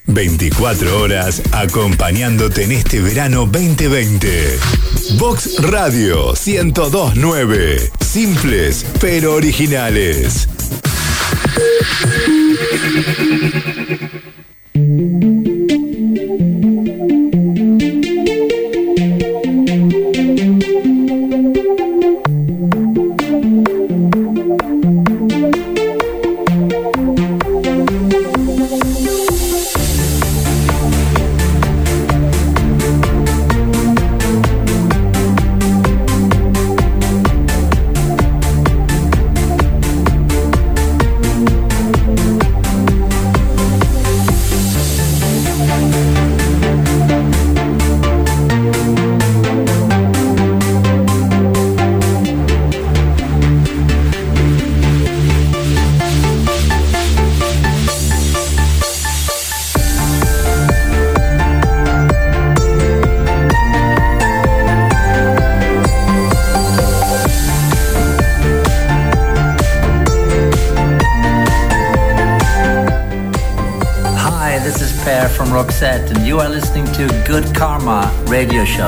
24 horas acompañándote en este verano 2020. Vox Radio 102.9. Simples pero originales. And you are listening to Good Karma Radio Show.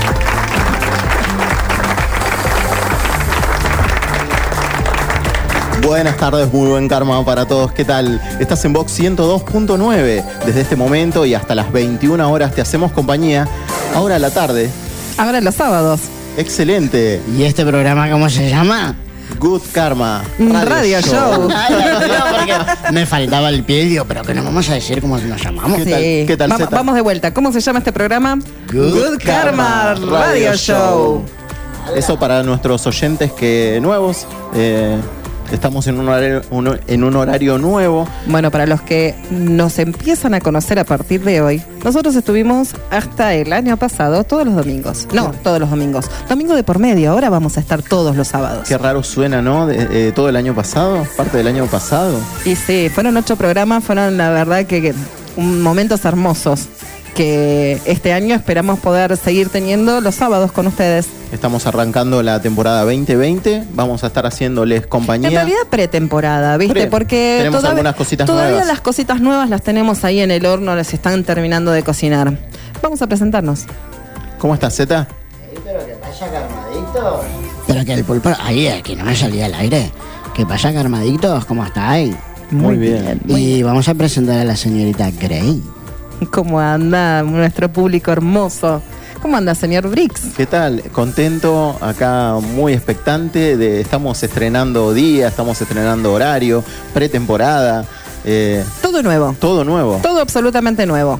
Buenas tardes, muy buen karma para todos. ¿Qué tal? Estás en Vox 102.9. Desde este momento y hasta las 21 horas te hacemos compañía. Ahora a la tarde. Ahora los sábados. Excelente. ¿Y este programa cómo se llama? Good Karma Radio Show. Porque me faltaba el pie y digo, pero que no vamos a decir cómo nos llamamos. ¿Qué tal, Zeta? Vamos de vuelta. ¿Cómo se llama este programa? Good Karma Radio Show. Eso para nuestros oyentes que nuevos. Estamos en un horario nuevo. Bueno, para los que nos empiezan a conocer a partir de hoy, nosotros estuvimos hasta el año pasado todos los domingos. No, todos los domingos. Domingo de por medio, ahora vamos a estar todos los sábados. Qué raro suena, ¿no? Todo el año pasado, parte del año pasado. Y sí, fueron 8 programas, fueron la verdad que momentos hermosos que este año esperamos poder seguir teniendo los sábados con ustedes. Estamos arrancando la temporada 2020, vamos a estar haciéndoles compañía. En realidad pretemporada, ¿viste? Porque tenemos algunas cositas todavía nuevas. Las cositas nuevas las tenemos ahí en el horno, las están terminando de cocinar. Vamos a presentarnos. ¿Cómo estás, Zeta? Pero que pasa, Carmaditos. Pero que el pulpo, ahí, que no me salía al aire. ¿Qué pasa, Carmaditos? ¿Cómo estáis? Muy bien. Y vamos a presentar a la señorita Grey. ¿Cómo anda nuestro público hermoso? ¿Cómo anda, señor Brix? ¿Qué tal? Contento, acá muy expectante. Estamos estrenando día, estamos estrenando horario, pretemporada. Todo nuevo. Todo nuevo. Todo absolutamente nuevo.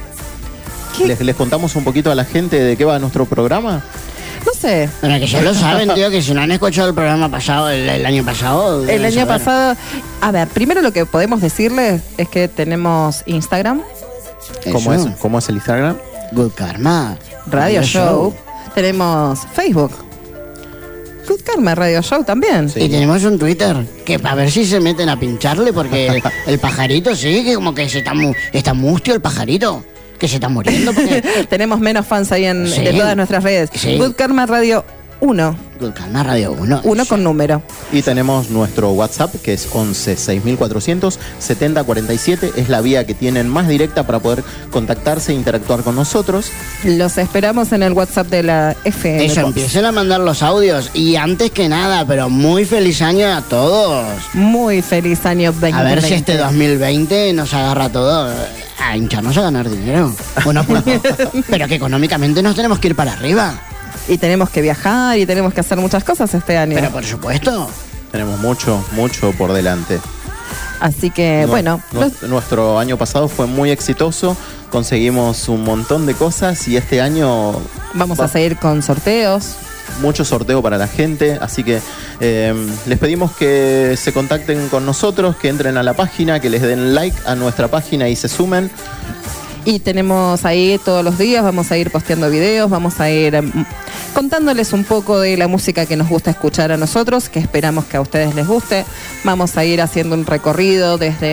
¿Les contamos un poquito a la gente de qué va nuestro programa? No sé. Bueno, que ya lo saben, tío, que si no han escuchado el programa pasado, el año pasado... El año pasado... A ver, primero lo que podemos decirles es que tenemos Instagram. ¿Cómo es el Instagram? Good Karma Radio Show. Tenemos Facebook. Good Karma Radio Show también. Sí. Y tenemos un Twitter, que a ver si se meten a pincharle, porque el pajarito sí, que como que está mustio el pajarito, que se está muriendo. Porque... tenemos menos fans ahí de todas nuestras redes. Sí. Good Karma Radio 1. Good Karma Radio 1. 1 con número. Y tenemos nuestro WhatsApp, que es 11 6400 7047. Es la vía que tienen más directa para poder contactarse e interactuar con nosotros. Los esperamos en el WhatsApp de la FM. Eso, empiecen a mandar los audios. Y antes que nada, pero muy feliz año a todos. Muy feliz año 2020. A ver si este 2020 nos agarra todo a hincharnos a ganar dinero. Bueno, pero que económicamente nos tenemos que ir para arriba. Y tenemos que viajar y tenemos que hacer muchas cosas este año. Pero por supuesto. Tenemos mucho por delante. Así que, Nuestro año pasado fue muy exitoso. Conseguimos un montón de cosas y este año... Vamos a seguir con sorteos. Mucho sorteo para la gente. Así que les pedimos que se contacten con nosotros, que entren a la página, que les den like a nuestra página y se sumen. Y tenemos ahí todos los días, vamos a ir posteando videos, vamos a ir contándoles un poco de la música que nos gusta escuchar a nosotros, que esperamos que a ustedes les guste. Vamos a ir haciendo un recorrido desde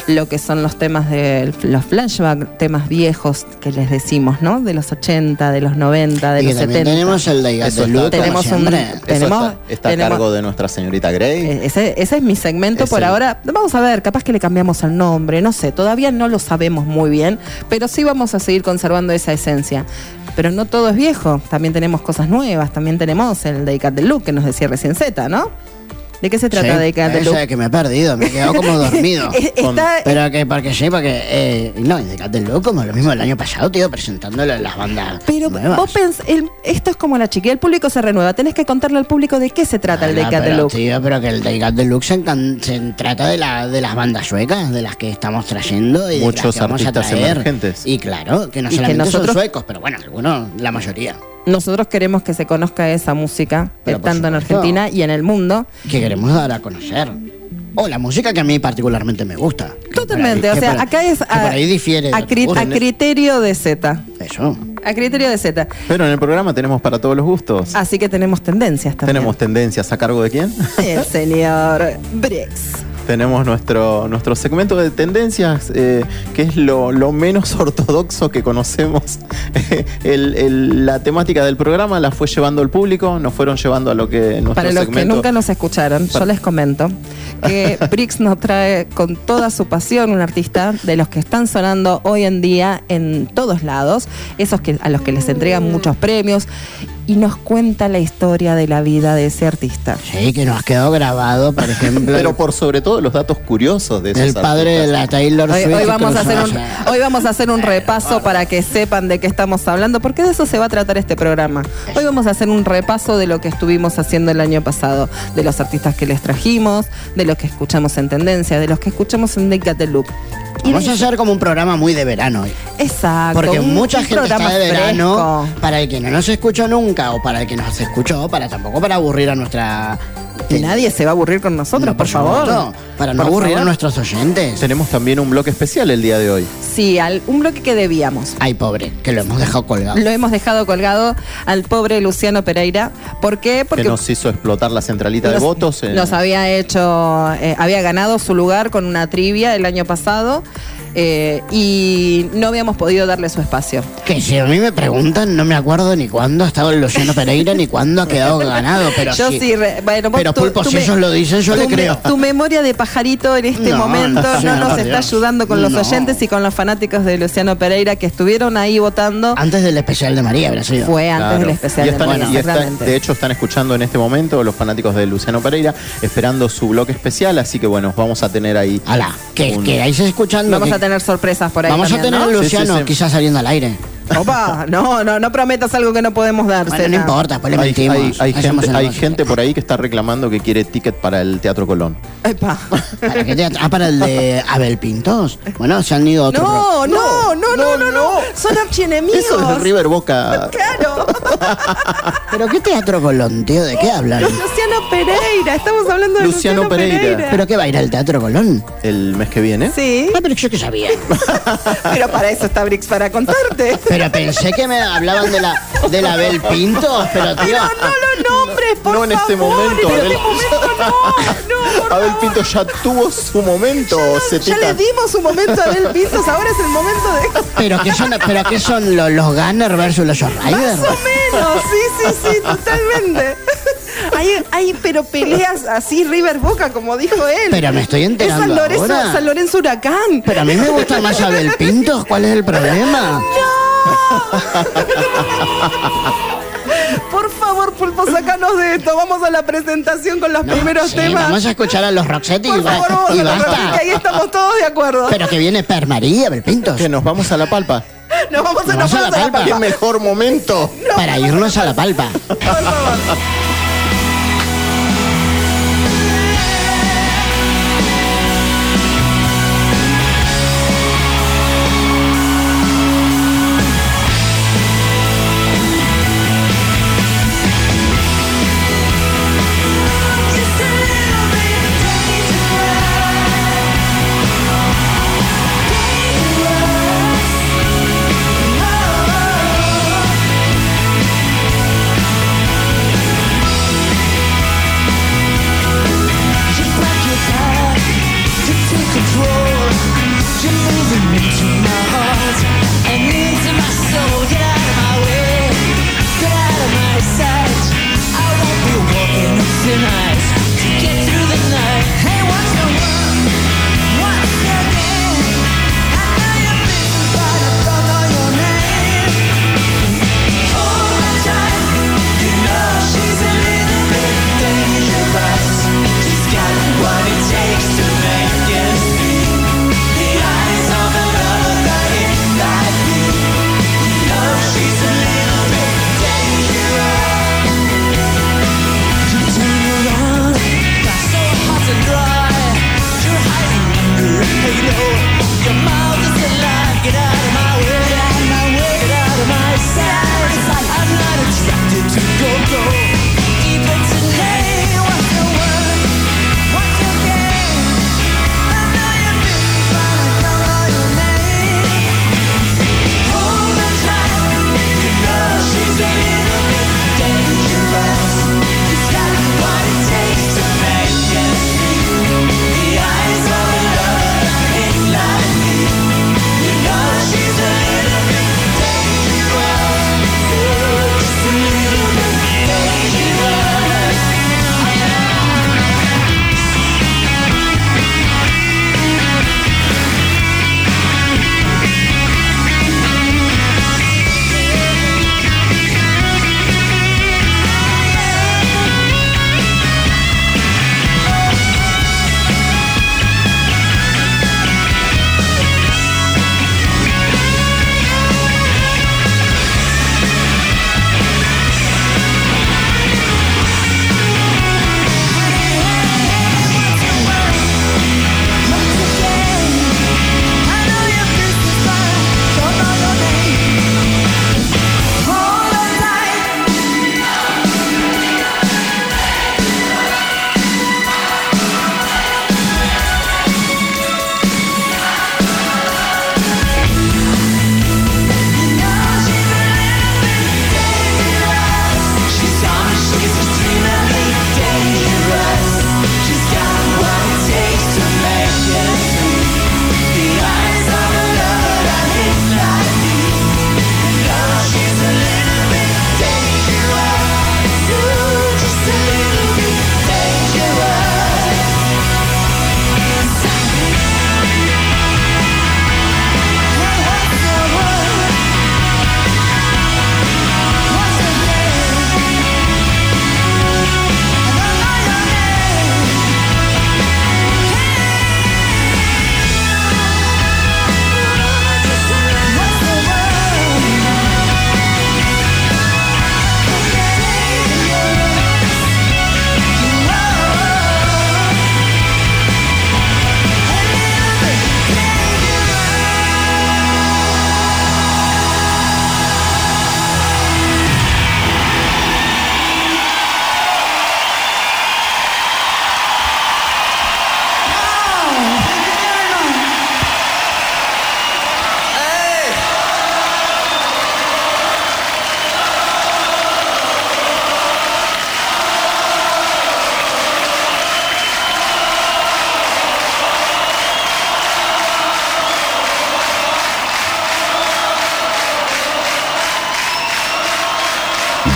lo que son los temas de los flashbacks, temas viejos que les decimos, ¿no? De los 80, de los 90, de Y los también 70. tenemos el de Eso Luke, tenemos como un- siempre. Eso está a cargo de nuestra señorita Grey. Ese es mi segmento Es por el- ahora. Vamos a ver, capaz que le cambiamos el nombre, no sé, todavía no lo sabemos muy bien, pero sí vamos a seguir conservando esa esencia. Pero no todo es viejo, también tenemos cosas nuevas, también tenemos el de Cat the Look que nos decía recién Z, ¿no? ¿De qué se trata de Cat the Eso Look? es que me he perdido, me he quedado como dormido. Está, Pero que, porque sí, porque. No, y de Cat the Look, como lo mismo el año pasado, tío, presentándolo en las bandas. pero nuevas. vos esto es como la chiquilla, el público se renueva, tenés que contarle al público de qué se trata el de Cat the Pero, Look. tío, pero que el de Cat the Look se trata de las bandas suecas, de las que estamos trayendo y Muchos de las que vamos a artistas traer. emergentes. Y claro, que no Y que solamente nosotros- son suecos, pero bueno, algunos, la mayoría. Nosotros queremos que se conozca esa música, Pero por tanto en supuesto. Argentina y en el mundo. Que queremos dar a conocer. O la música que a mí particularmente me gusta. Que Totalmente, por ahí- o que sea, por- acá es que por ahí difiere. de a otros. criterio de Z. Eso. A criterio de Z. Pero en el programa tenemos para todos los gustos. Así que tenemos tendencias también. Tenemos tendencias a cargo de quién. El señor Brix. Tenemos nuestro segmento de tendencias, que es lo menos ortodoxo que conocemos. La temática del programa la fue llevando el público, nos fueron llevando a lo que nuestro Para los que segmento. nunca nos escucharon, yo les comento que Brix nos trae con toda su pasión un artista de los que están sonando hoy en día en todos lados, esos a los que les entregan muchos premios, y nos cuenta la historia de la vida de ese artista. Sí, que nos ha quedado grabado, por ejemplo. Pero por sobre todo los datos curiosos de esos el padre de artistas. la Taylor Hoy, Swift. hoy vamos a hacer cruzó, o sea, hoy vamos a hacer un repaso para que sepan de qué estamos hablando, porque de eso se va a tratar este programa. Hoy vamos a hacer un repaso de lo que estuvimos haciendo el año pasado, de los artistas que les trajimos, de lo que escuchamos en tendencia, de los que escuchamos en Cat the Look. Vamos a hacer como un programa muy de verano hoy. Exacto. Porque un mucha gente programa está de verano. fresco. Para el que no nos escuchó nunca o para el que nos escuchó, tampoco para aburrir a nuestra. Y nadie se va a aburrir con nosotros, No, por favor. supuesto, para no Por aburrir favor. a nuestros oyentes. Tenemos también un bloque especial el día de hoy. Sí, un bloque que debíamos. Ay, pobre, que lo hemos dejado colgado. Lo hemos dejado colgado al pobre Luciano Pereira. ¿Por qué? Porque Que nos hizo explotar la centralita de votos. Nos había hecho, había ganado su lugar con una trivia el año pasado y no habíamos podido darle su espacio. Que si a mí me preguntan, no me acuerdo ni cuándo ha estado el Luciano Pereira ni cuándo ha quedado ganado. Pero Yo sí, bueno, vos- pero Pulpo, si me- ellos lo dicen, yo le tu me- creo. Tu memoria de pajarito en este No, momento sí, no nos por está Dios. ayudando con los No. oyentes y con los fanáticos de Luciano Pereira que estuvieron ahí votando. Antes del especial de María, habrá sido. Fue antes Claro. del especial Y de están- María, y exactamente. de hecho están escuchando en este momento los fanáticos de Luciano Pereira, esperando su bloque especial, así que bueno, vamos a tener ahí. Ala, que un- quedáis escuchando. Vamos que- a tener sorpresas por ahí vamos a también, tener ¿no? a Luciano Sí, sí, sí. quizás saliendo al aire. Opa, no prometas algo que no podemos dar. Bueno, no Zena. importa, pues le Hay, mentimos. hay Hacemos gente, el hay negocio. gente por ahí que está reclamando que quiere ticket para el Teatro Colón. Epa. ¿Para qué teatro? Ah, para el de Abel Pintos. Bueno, se han ido a otro. No. Son archienemigos. Eso es de River Boca. Claro. ¿Pero qué teatro Colón, tío? ¿De qué hablan? Luciano Pereira. Estamos hablando de Luciano Luciano Pereira. Pereira. ¿Pero qué va a ir al teatro Colón? El mes que viene. Sí. Ah, pero yo qué sabía. Pero para eso está Brix, para contarte. Pero pensé que me hablaban de la Abel Pintos, pero tío. No lo nombres, por No en este favor. momento, En Abel. este momento no, por Abel favor. Pinto ya tuvo su momento, Ya Zetita. le dimos un momento a Abel Pintos, ahora es el momento de... ¿Pero qué son los Gunners versus los Más Riders? o menos, sí, totalmente. Hay pero peleas así River Boca, como dijo él. Pero me estoy enterando Es ahora. San Lorenzo Huracán. Pero a mí me gusta más Abel Pintos, ¿cuál es el problema? Por favor, Pulpo, sacanos de esto. Vamos a la presentación con los primeros Sí, temas. vamos a escuchar a los Roxetti Por favor, vamos y a la Roxette, basta. que ahí estamos todos de acuerdo. Pero que viene Per María, Abel Pintos. Que nos vamos a la palpa. Nos vamos a, Nos vamos a La Palpa. ¡Qué mejor momento! Para irnos a la palpa. Por favor. Dangerous.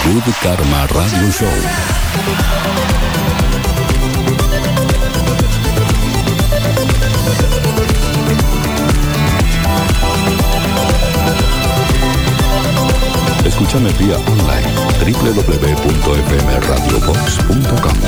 Good Karma Radio Show. Escúchame vía online www.fmradiobox.com.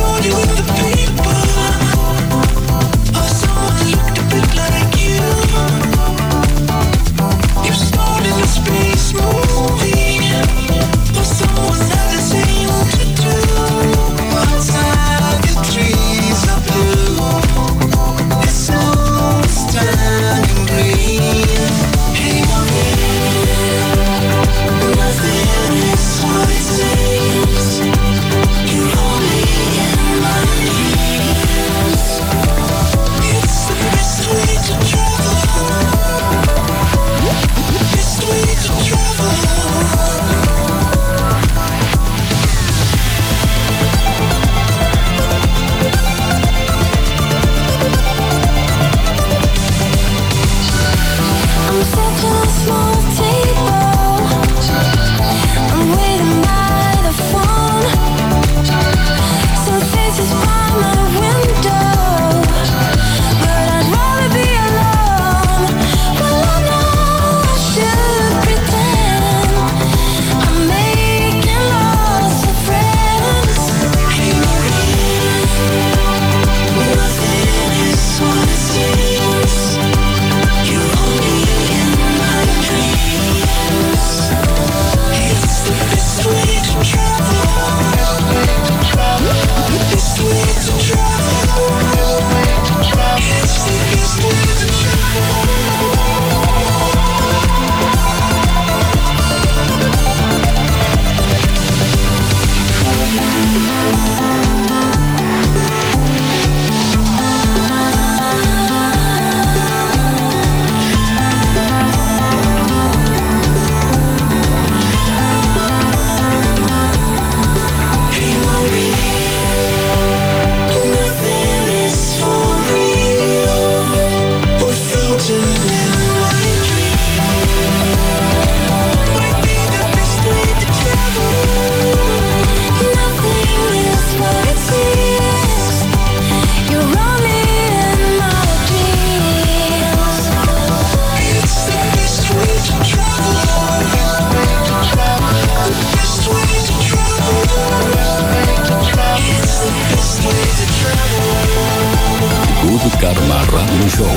Karma Radio Show.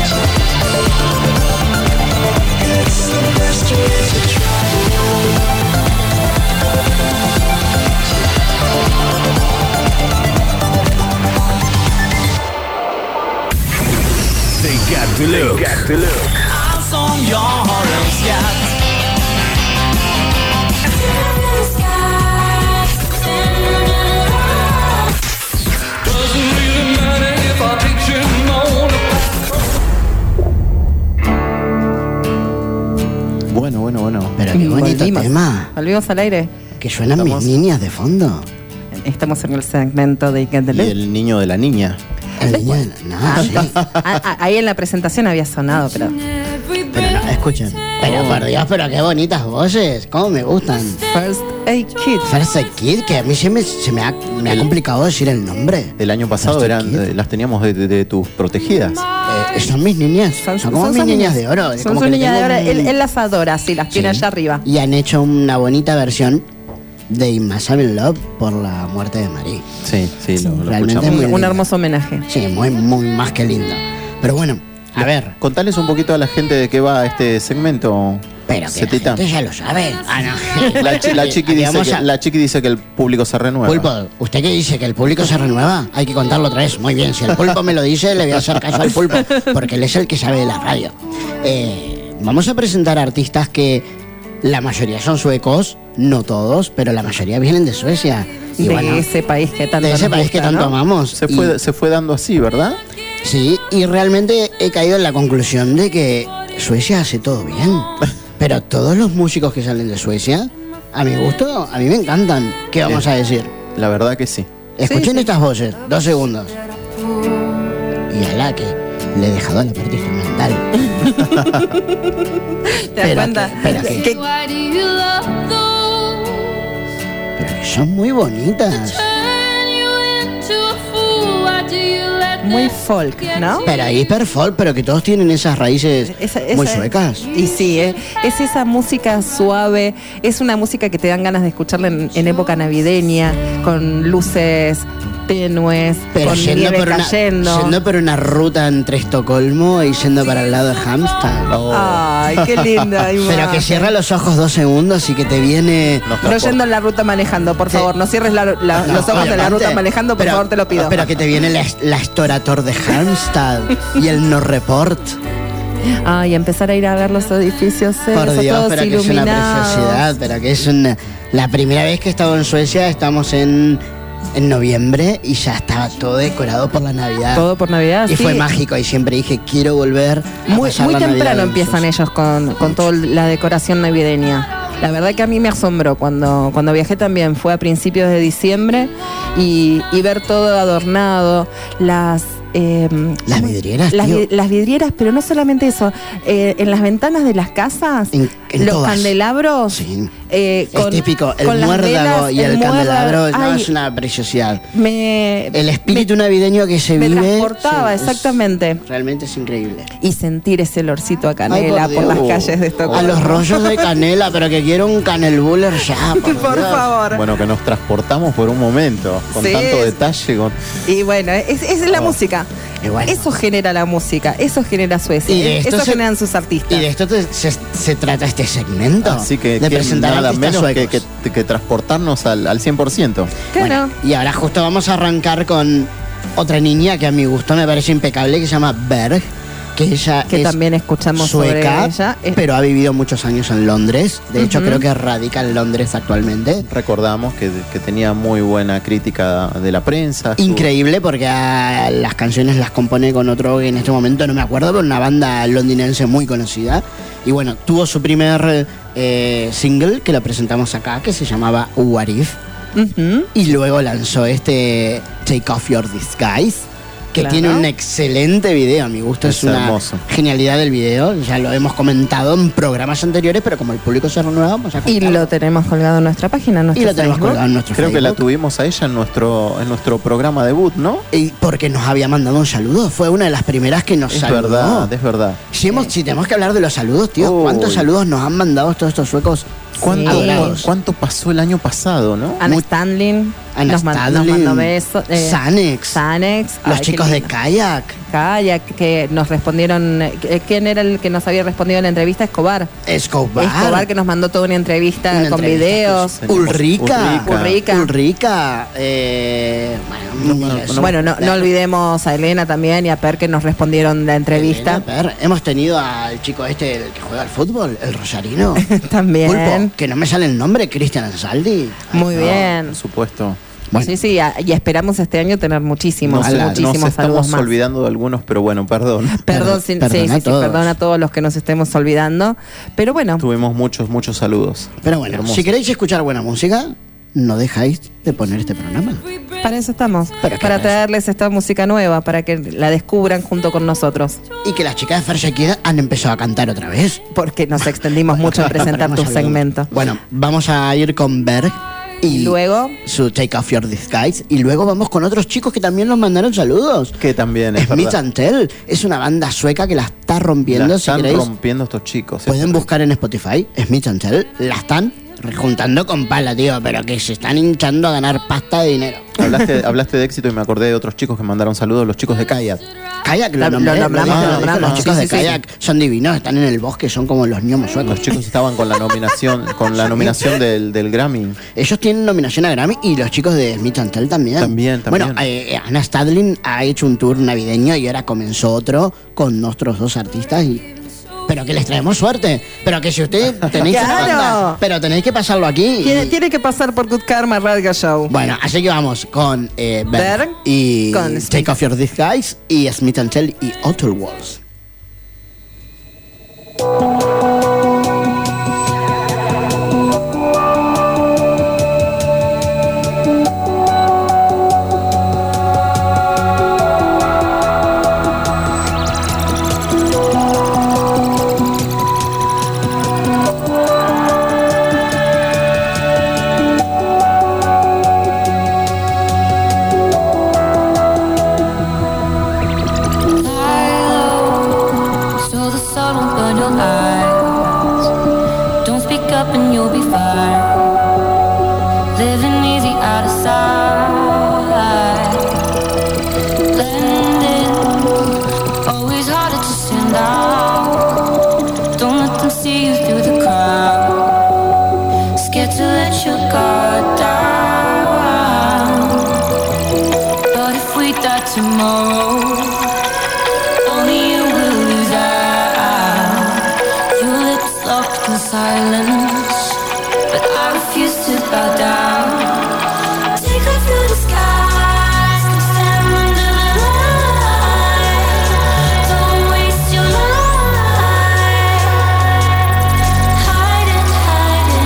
They got to look. Bueno. Pero qué bonito Volvimos. tema. Volvimos al aire. Que suenan Estamos- mis niñas de fondo. Estamos en el segmento de Get the Y Look. el niño de la niña. El niño de la- sí. Ahí en la presentación había sonado, pero Pero no, escuchen. Pero por Dios, pero qué bonitas voces. Cómo me gustan. First Aid Kit. First Aid Kid, que a mí se me ha complicado decir el nombre. El año pasado First Aid eran Kid. las teníamos de tus protegidas. Son mis niñas. Son como mis niñas de oro. Son Como sus que le niñas de tengo oro. un- Él las adora, sí, las tiene Sí. allá arriba. Y han hecho una bonita versión de Imagine Love por la muerte de Marie. Sí, lo realmente escuchamos. muy Un lindo. hermoso homenaje. Sí, muy más que lindo. Pero bueno, a ver. Contales un poquito a la gente de qué va este segmento. Pero que Cetita. la gente ya lo sabe. Ah, no. La chiqui dice Vamos que, a- la chiqui dice que el público se renueva. Pulpo, ¿usted qué dice? ¿Que el público se renueva? Hay que contarlo otra vez. Muy bien, si el pulpo me lo dice, le voy a hacer caso al pulpo, porque él es el que sabe de la radio. Vamos a presentar artistas que la mayoría son suecos, no todos, pero la mayoría vienen de Suecia. Y De bueno, ese país que tanto de ese nos país gusta, que tanto ¿no? amamos. Se Y- fue dando así, ¿verdad? Sí, y realmente he caído en la conclusión de que Suecia hace todo bien. Pero todos los músicos que salen de Suecia, a mi gusto, a mí me encantan. ¿Qué vamos a decir? La verdad que sí. Escuchen sí. estas voces, 2 segundos. Y a la que le he dejado la parte instrumental. ¿Te das cuenta? Espera que- Que- Why do you love those pero que son muy bonitas. Muy folk, ¿no? Pero hiper folk, pero que todos tienen esas raíces muy suecas. Y sí, es esa música suave, es una música que te dan ganas de escucharla en época navideña, con luces tenues, Pero con nieve cayendo. yendo por una ruta entre Estocolmo y yendo para el lado de Halmstad. Ay, qué linda. Pero que cierra los ojos 2 segundos y que te viene... No yendo en la ruta manejando, por favor, no cierres los ojos de la ruta manejando, por favor, te lo pido. Pero que te viene la Storator de Halmstad y el No Report. Ay, empezar a ir a ver los edificios, Por Dios, todos pero que es una iluminados. preciosidad, pero que es una... La primera vez que he estado en Suecia, estamos en noviembre y ya estaba todo decorado por la Navidad. Todo por Navidad, Y sí. fue mágico y siempre dije, quiero volver a Muy pasar la Navidad temprano en empiezan Suecia. ellos con toda la decoración navideña. La verdad que a mí me asombró cuando viajé también, fue a principios de diciembre y ver todo adornado, las vidrieras, las vidrieras, pero no solamente eso, en las ventanas de las casas, En los todas. candelabros, Sí. es Es típico, el muérdago y el candelabro, no, es una preciosidad. El espíritu navideño que se me vive. transportaba, sí, es- exactamente. Realmente es increíble. Y sentir ese olorcito a Ay, canela por Dios. las calles de Estocolmo. A los rollos de canela, pero que quiero un canelbuller ya. Por Dios. favor. Bueno, que nos transportamos por un momento, con Sí. tanto detalle. Y bueno, es la música. Y bueno. Eso genera la música, eso genera Suecia, Y de esto eso se- generan sus artistas. Y de esto se trata este segmento. Así que de presentar nada artistas menos suecos. que transportarnos al 100%. Claro. Bueno, y ahora justo vamos a arrancar con otra niña que a mi gusto me parece impecable, que se llama Berg, que ella Que es también escuchamos sueca, sobre ella. pero ha vivido muchos años en Londres. De hecho, Ujú. creo que radica en Londres actualmente. Recordamos que tenía muy buena crítica de la prensa. Increíble porque las canciones las compone con otro que en este momento no me acuerdo, pero una banda londinense muy conocida. Y bueno, tuvo su primer single que lo presentamos acá, que se llamaba What If. Ujú. Y luego lanzó este Take Off Your Disguise, que Claro. tiene un excelente video. A mi gusto es Es una hermoso. genialidad del video. Ya lo hemos comentado en programas anteriores, pero como el público se renueva, vamos a Y contarlo. lo tenemos colgado en nuestra página, en Y nuestro lo tenemos Facebook. colgado en nuestro Creo que la Facebook. tuvimos a ella en nuestro programa debut, ¿no? Y porque nos había mandado un saludo. Fue una de las primeras que nos Es saludó. verdad, es verdad. Si tenemos que hablar de los saludos, tío, Uy. ¿cuántos saludos nos han mandado todos estos suecos? ¿Cuánto, adorados? cuánto pasó el año pasado, no? Ana Muy- Stanlin Ana nos Stadlin, mandó besos. Sanex, Sanex. los Ay, qué chicos de lindo. Kayak, Kayak, que nos respondieron. ¿Quién era el que nos había respondido en la entrevista? Escobar. Escobar, que nos mandó toda una entrevista Una con entrevista videos. que- Ulrika, Ulrika. Bueno, no olvidemos a Elena también y a Per que nos respondieron la entrevista. Hemos tenido al chico este el que juega al fútbol, el rosarino. También. Pulpo, que no me sale el nombre, Cristian Ansaldi. Muy No, bien. por supuesto. Bueno. Sí, y esperamos este año tener muchísimos Nos saludos estamos más. olvidando de algunos, pero bueno, perdón. Perdón, Perdona a todos. perdón a todos los que nos estemos olvidando. Pero bueno, Tuvimos muchos saludos. Pero bueno, Hermoso. si queréis escuchar buena música, no dejáis de poner este programa. para eso estamos. Pero qué Para pasa. traerles esta música nueva, para que la descubran junto con nosotros. Y que las chicas de Fer Shakira han empezado a cantar otra vez. Porque nos extendimos mucho en presentar Hemos tu hablado. segmento. Bueno, vamos a ir con Berg y Luego, su Take Off Your Disguise. Y luego vamos con otros chicos que también nos mandaron saludos. Que también es Smith verdad. and Tell es una banda sueca que la está rompiendo. La Si están queréis, rompiendo estos chicos. pueden buscar en Spotify Smith and Tell. La están rejuntando con pala, tío, pero que se están hinchando a ganar pasta de dinero. Hablaste de éxito y me acordé de otros chicos que mandaron saludos, los chicos de Kayak. Kayak, Lo nombramos. Los chicos Sí, de sí, Kayak son divinos, están en el bosque, son como los gnomos suecos. Los chicos estaban con la nominación del Grammy. Ellos tienen nominación a Grammy y los chicos de Smith and Tell también. También. Bueno, Ana Stadlin ha hecho un tour navideño y ahora comenzó otro con nuestros dos artistas pero que les traemos suerte. Pero que si ustedes tenéis una ¡Claro! banda, pero tenéis que pasarlo aquí. tiene que pasar por Good Karma Radio Show. Bueno, así que vamos con Berg Berg y con Take Off Your Disguise y Smith and Tell y Outer Walls. so don't burn your eyes. Don't speak up and you'll be fine. Living easy out of sight. Blending, always harder to stand out. Don't let them see you through the crowd. Scared to let your guard down. But if we die tomorrow, only you will lose out. Your lips locked in silence, but I refuse to bow down. Take off through the skies, come stand under the light. Don't waste your life hiding, hiding.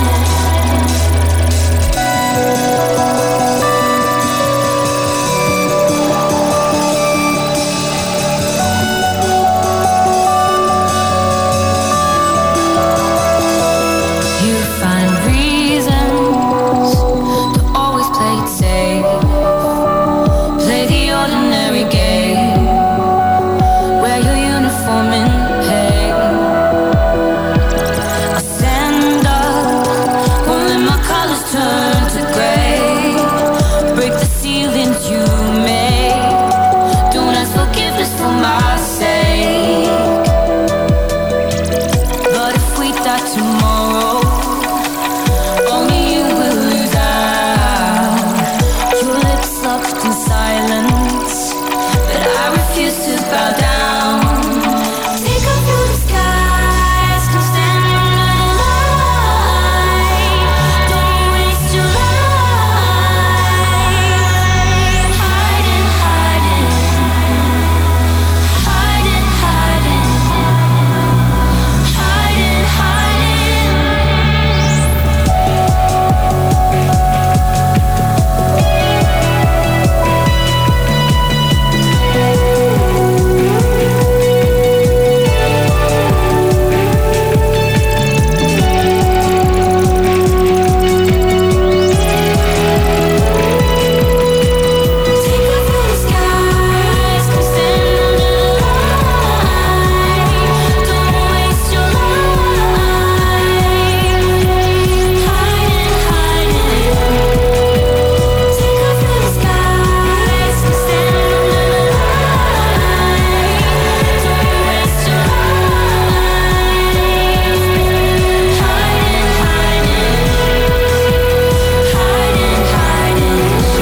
You find reasons to always play it safe. Play the ordinary game. Wear your uniform in pain. I stand up, won't let my colors turn to gray. Break the ceilings you made. Don't ask forgiveness for my sake. But if we die tomorrow, only you will lose out. Your lips locked in silence, but I refuse to bow down. Take off through the skies, come stand under the light. Don't waste your life hiding, hiding, hiding, hiding, hiding, hiding. Take off through the skies, come stand under the light. Don't waste your life hiding, hiding. Take off through the skies, come stand under the light. Don't waste your life hiding, hiding, hiding,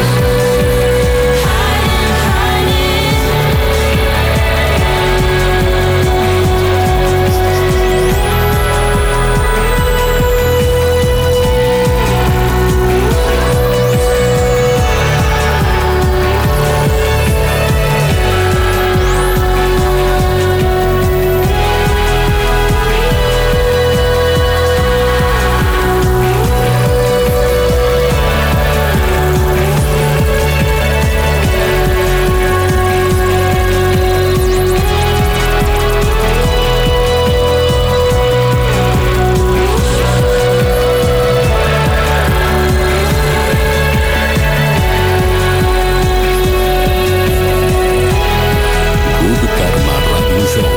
Good Karma Radio Show.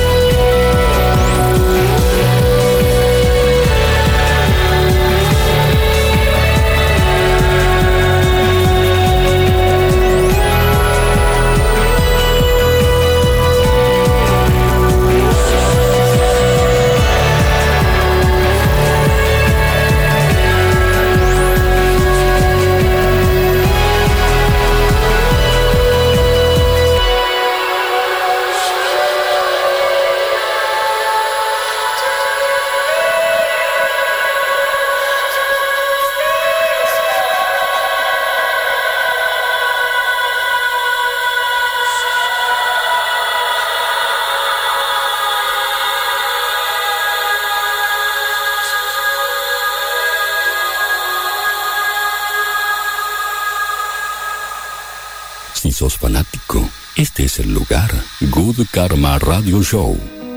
Si sos fanático, este es el lugar. Good Karma Radio Show.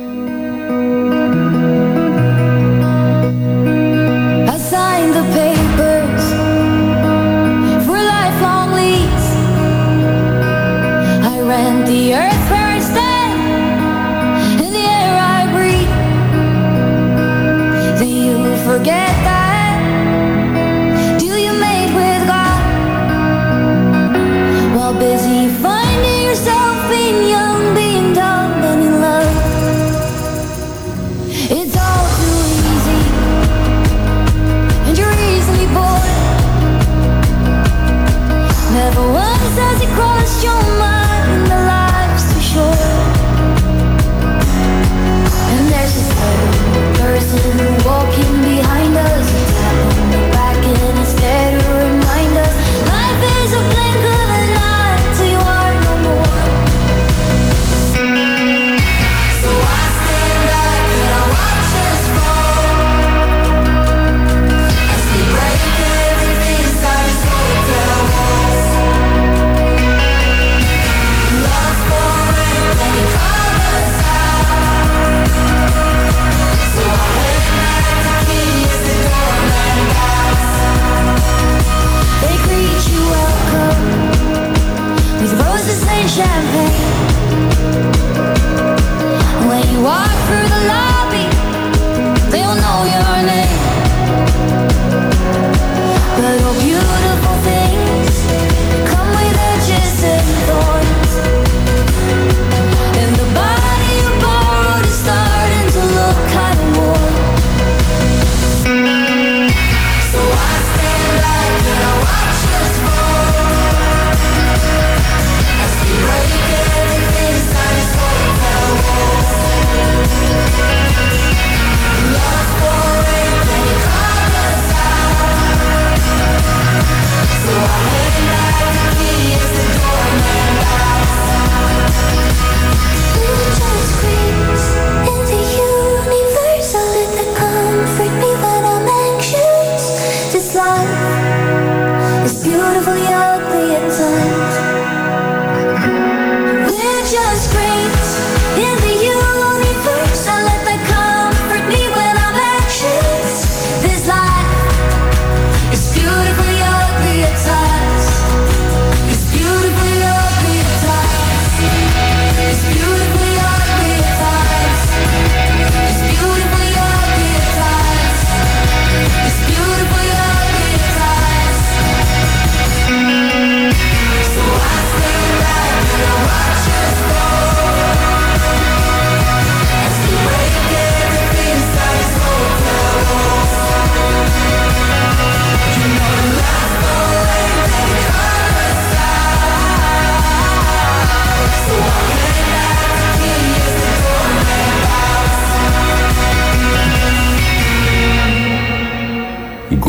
I signed the papers for a lifelong lease. I rent the earth where I stand and the air I breathe.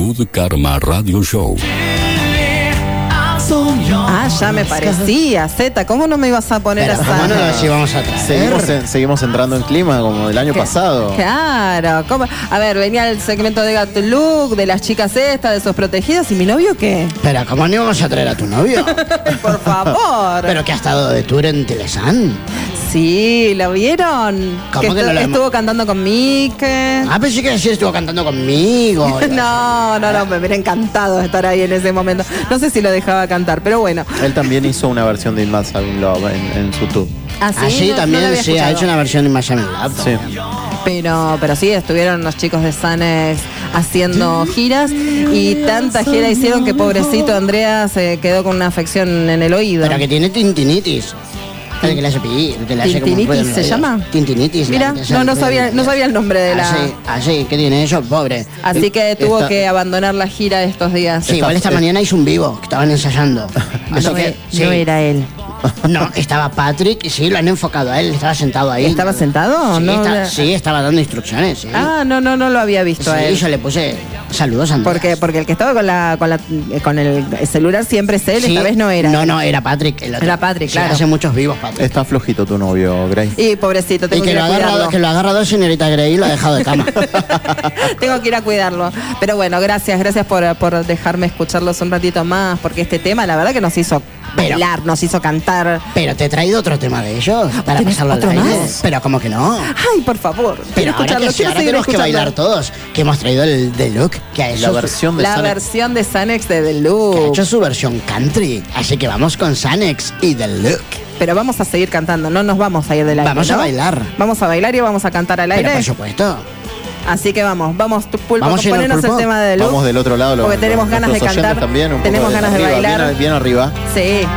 Good Karma Radio Show. Ya me parecía, Zeta, ¿cómo no me ibas a poner Pero a ¿cómo no Sanex? los íbamos a traer? Seguimos entrando en clima como del año pasado. Claro, ¿cómo? A ver, venía el segmento de Got to Look, de las chicas estas, de sus protegidas, ¿y mi novio qué? Pero ¿cómo no íbamos a traer a tu novio? Por favor. Pero que ha estado de tour en Telesan. Sí, ¿lo vieron? ¿Cómo que no lo estuvo cantando con Mike. Ah, pensé que sí estuvo cantando conmigo. No, me hubiera encantado estar ahí en ese momento. No sé si lo dejaba cantar, pero bueno. Él también hizo una versión de Imagine in Love en su tour. Así No también lo había sí, ha escuchado. hecho una versión de Imagine Love. Sí. Pero sí, estuvieron los chicos de Sanex haciendo giras y tanta gira hicieron que pobrecito Andrea se quedó con una afección en el oído. Pero que tiene tintinitis. El que le hace pipí, que le hace como un ¿Tintinitis ruido en el se oído. llama? Tintinitis. Mira, no sabía el nombre de la... Así, que tiene eso, pobre. Así que tuvo Está- que abandonar la gira estos días. Sí, igual esta mañana hizo un vivo, que estaban ensayando. Así que, sí. No era él. No, estaba Patrick y sí, lo han enfocado a él, estaba sentado ahí. ¿Estaba sentado? Sí, No, sí, estaba dando instrucciones. Sí. no lo había visto a Sí, él. yo le puse saludos a Andreas. Porque el que estaba con el celular siempre es él, Sí, esta vez no era. No, era Patrick. El otro. Era Patrick, Sí, claro. hace muchos vivos, Patrick. Está flojito tu novio, Grace. Y pobrecito, Y tengo que que ir lo, a ha agarrado, cuidarlo. que lo ha agarrado señorita Grey y lo ha dejado de cama. Tengo que ir a cuidarlo. Pero bueno, gracias por dejarme escucharlos un ratito más, porque este tema la verdad que nos hizo bailar, nos hizo cantar. Pero te he traído otro tema de ellos para ¿Tenés pasarlo al otro aire. más? Pero como que no. Ay, por favor. Pero Quiero ahora escucharlo, que sí, quiero ahora seguir tenemos que escuchando. bailar todos. Que hemos traído el The Look, que ha hecho, La versión de La Sanex. versión de Sanex de The que ha Look. hecho su versión country. Así que vamos con Sanex y The Look. Pero vamos a seguir cantando, no nos vamos a ir del aire. Vamos a ¿no? bailar. Vamos a bailar y vamos a cantar al Pero aire. por supuesto. Así que vamos, tu Pulpo, Vamos, señor ponenos el Pulpo. tema de The Look. Vamos del otro lado. Porque tenemos ganas de nuestros oyentes cantar. También, un poco Tenemos ganas de arriba, bailar. Bien arriba. Sí.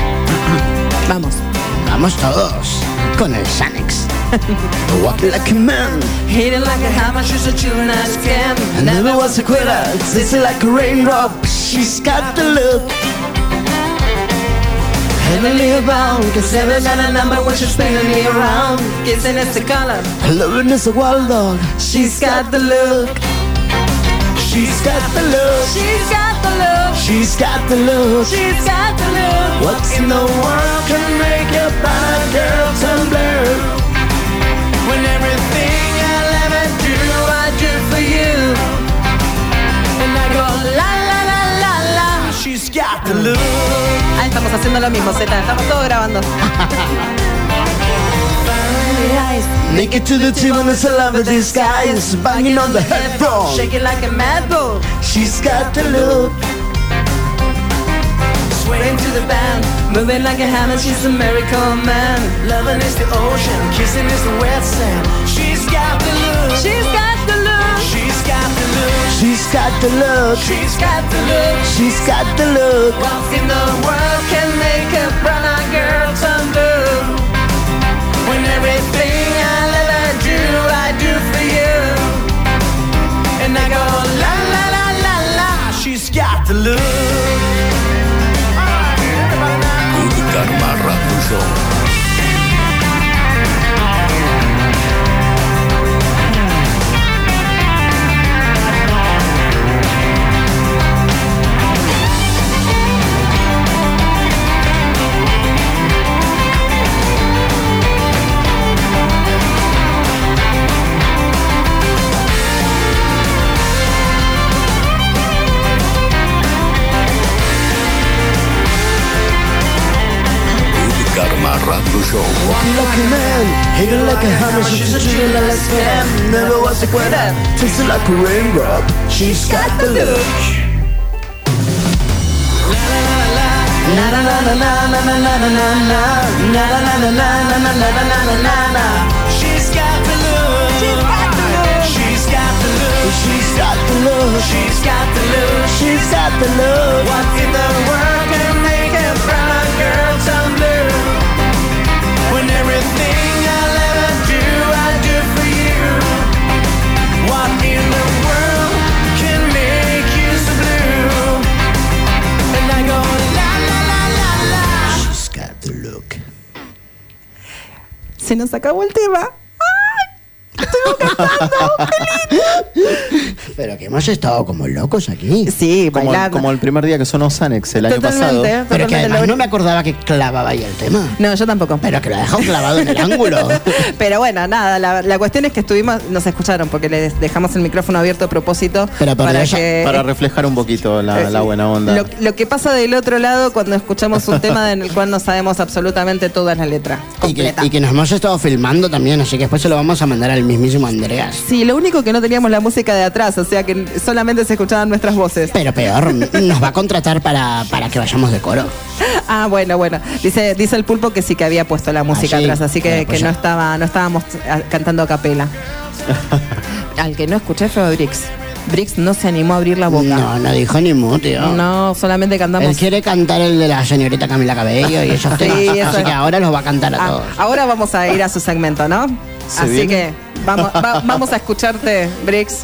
Vamos. Vamos todos con el Sanex. Walk like a man. Hitting like a hammer, she's a chewing at skin. I never was a quitter. It's like a raindrop. She's got the look. Heavenly bound, cause heaven got a number when she's spinning me around. Kissing is the color, Loving is a wild dog. she's got the look. She's got the look. She's got the look. She's got the look. She's got the look. What in the world can make a bad girl turn blue? When everything I'll ever do, I do for you. And I go la la la la la. She's got the look. Ah, estamos haciendo lo mismo, Zeta. Estamos todos grabando. Make it to the tip and it's a love of disguise. Banging on the head drum. Shake it like a mad bull. She's got the look. Swaying to the band, moving like a hammer. She's a miracle man. Loving is the ocean, kissing is the wet sand. She's got the look. She's got the look. She's got the look. She's got the look. She's got the look. She's got the look. What in the world can make a brown girl turn blue? When everything I'll ever do, I do for you. And I go la la la la la. She's got the look. Good Karma Radio Show. Good Karma Radio Show. Walking like a man, hitting like a hammer. She's a true like a scam. Never was a quitter, tasting like a raindrop. She's got the look. La la la la la la la la la la la la la la la la la la la. She's got the look. She's got the look. She's got the look. She's got the look. She's got the look. What in the world can make a brown girl turn blue? When everything I'll ever do, I do for you. What in the world can make you so blue? And I go la la la la la. She's got the look. Se nos acabó el tema. Pero que hemos estado como locos aquí. Sí, Como, bailando. como el primer día que sonó Sanex el año pasado. Totalmente, Pero que además lo- no me acordaba que clavaba ahí el tema. No, yo tampoco. Pero que lo ha dejado clavado en el ángulo. Pero bueno, nada, la cuestión es que nos escucharon porque les dejamos el micrófono abierto a propósito Pero por para Dios, que Para reflejar un poquito la buena onda. Lo que pasa del otro lado cuando escuchamos un tema en el cual no sabemos absolutamente toda la letra completa. Y que nos hemos estado filmando también, así que después se lo vamos a mandar al mismísimo Andreas. Sí, lo único que no teníamos la música de atrás, o sea que solamente se escuchaban nuestras voces. Pero peor, nos va a contratar para que vayamos de coro. Ah, bueno. Dice el Pulpo que sí que había puesto la música sí. atrás, así que, Bueno, pues que ya. no estábamos cantando a capela. Al que no escuché fue a Brix. Brix no se animó a abrir la boca. No dijo ni mu, tío. No, solamente cantamos. Él quiere cantar el de la señorita Camila Cabello y esos Sí, temas. eso Así es. que ahora los va a cantar a todos. Ahora vamos a ir a su segmento, ¿no? ¿Se Así viene? que vamos a escucharte, Brix.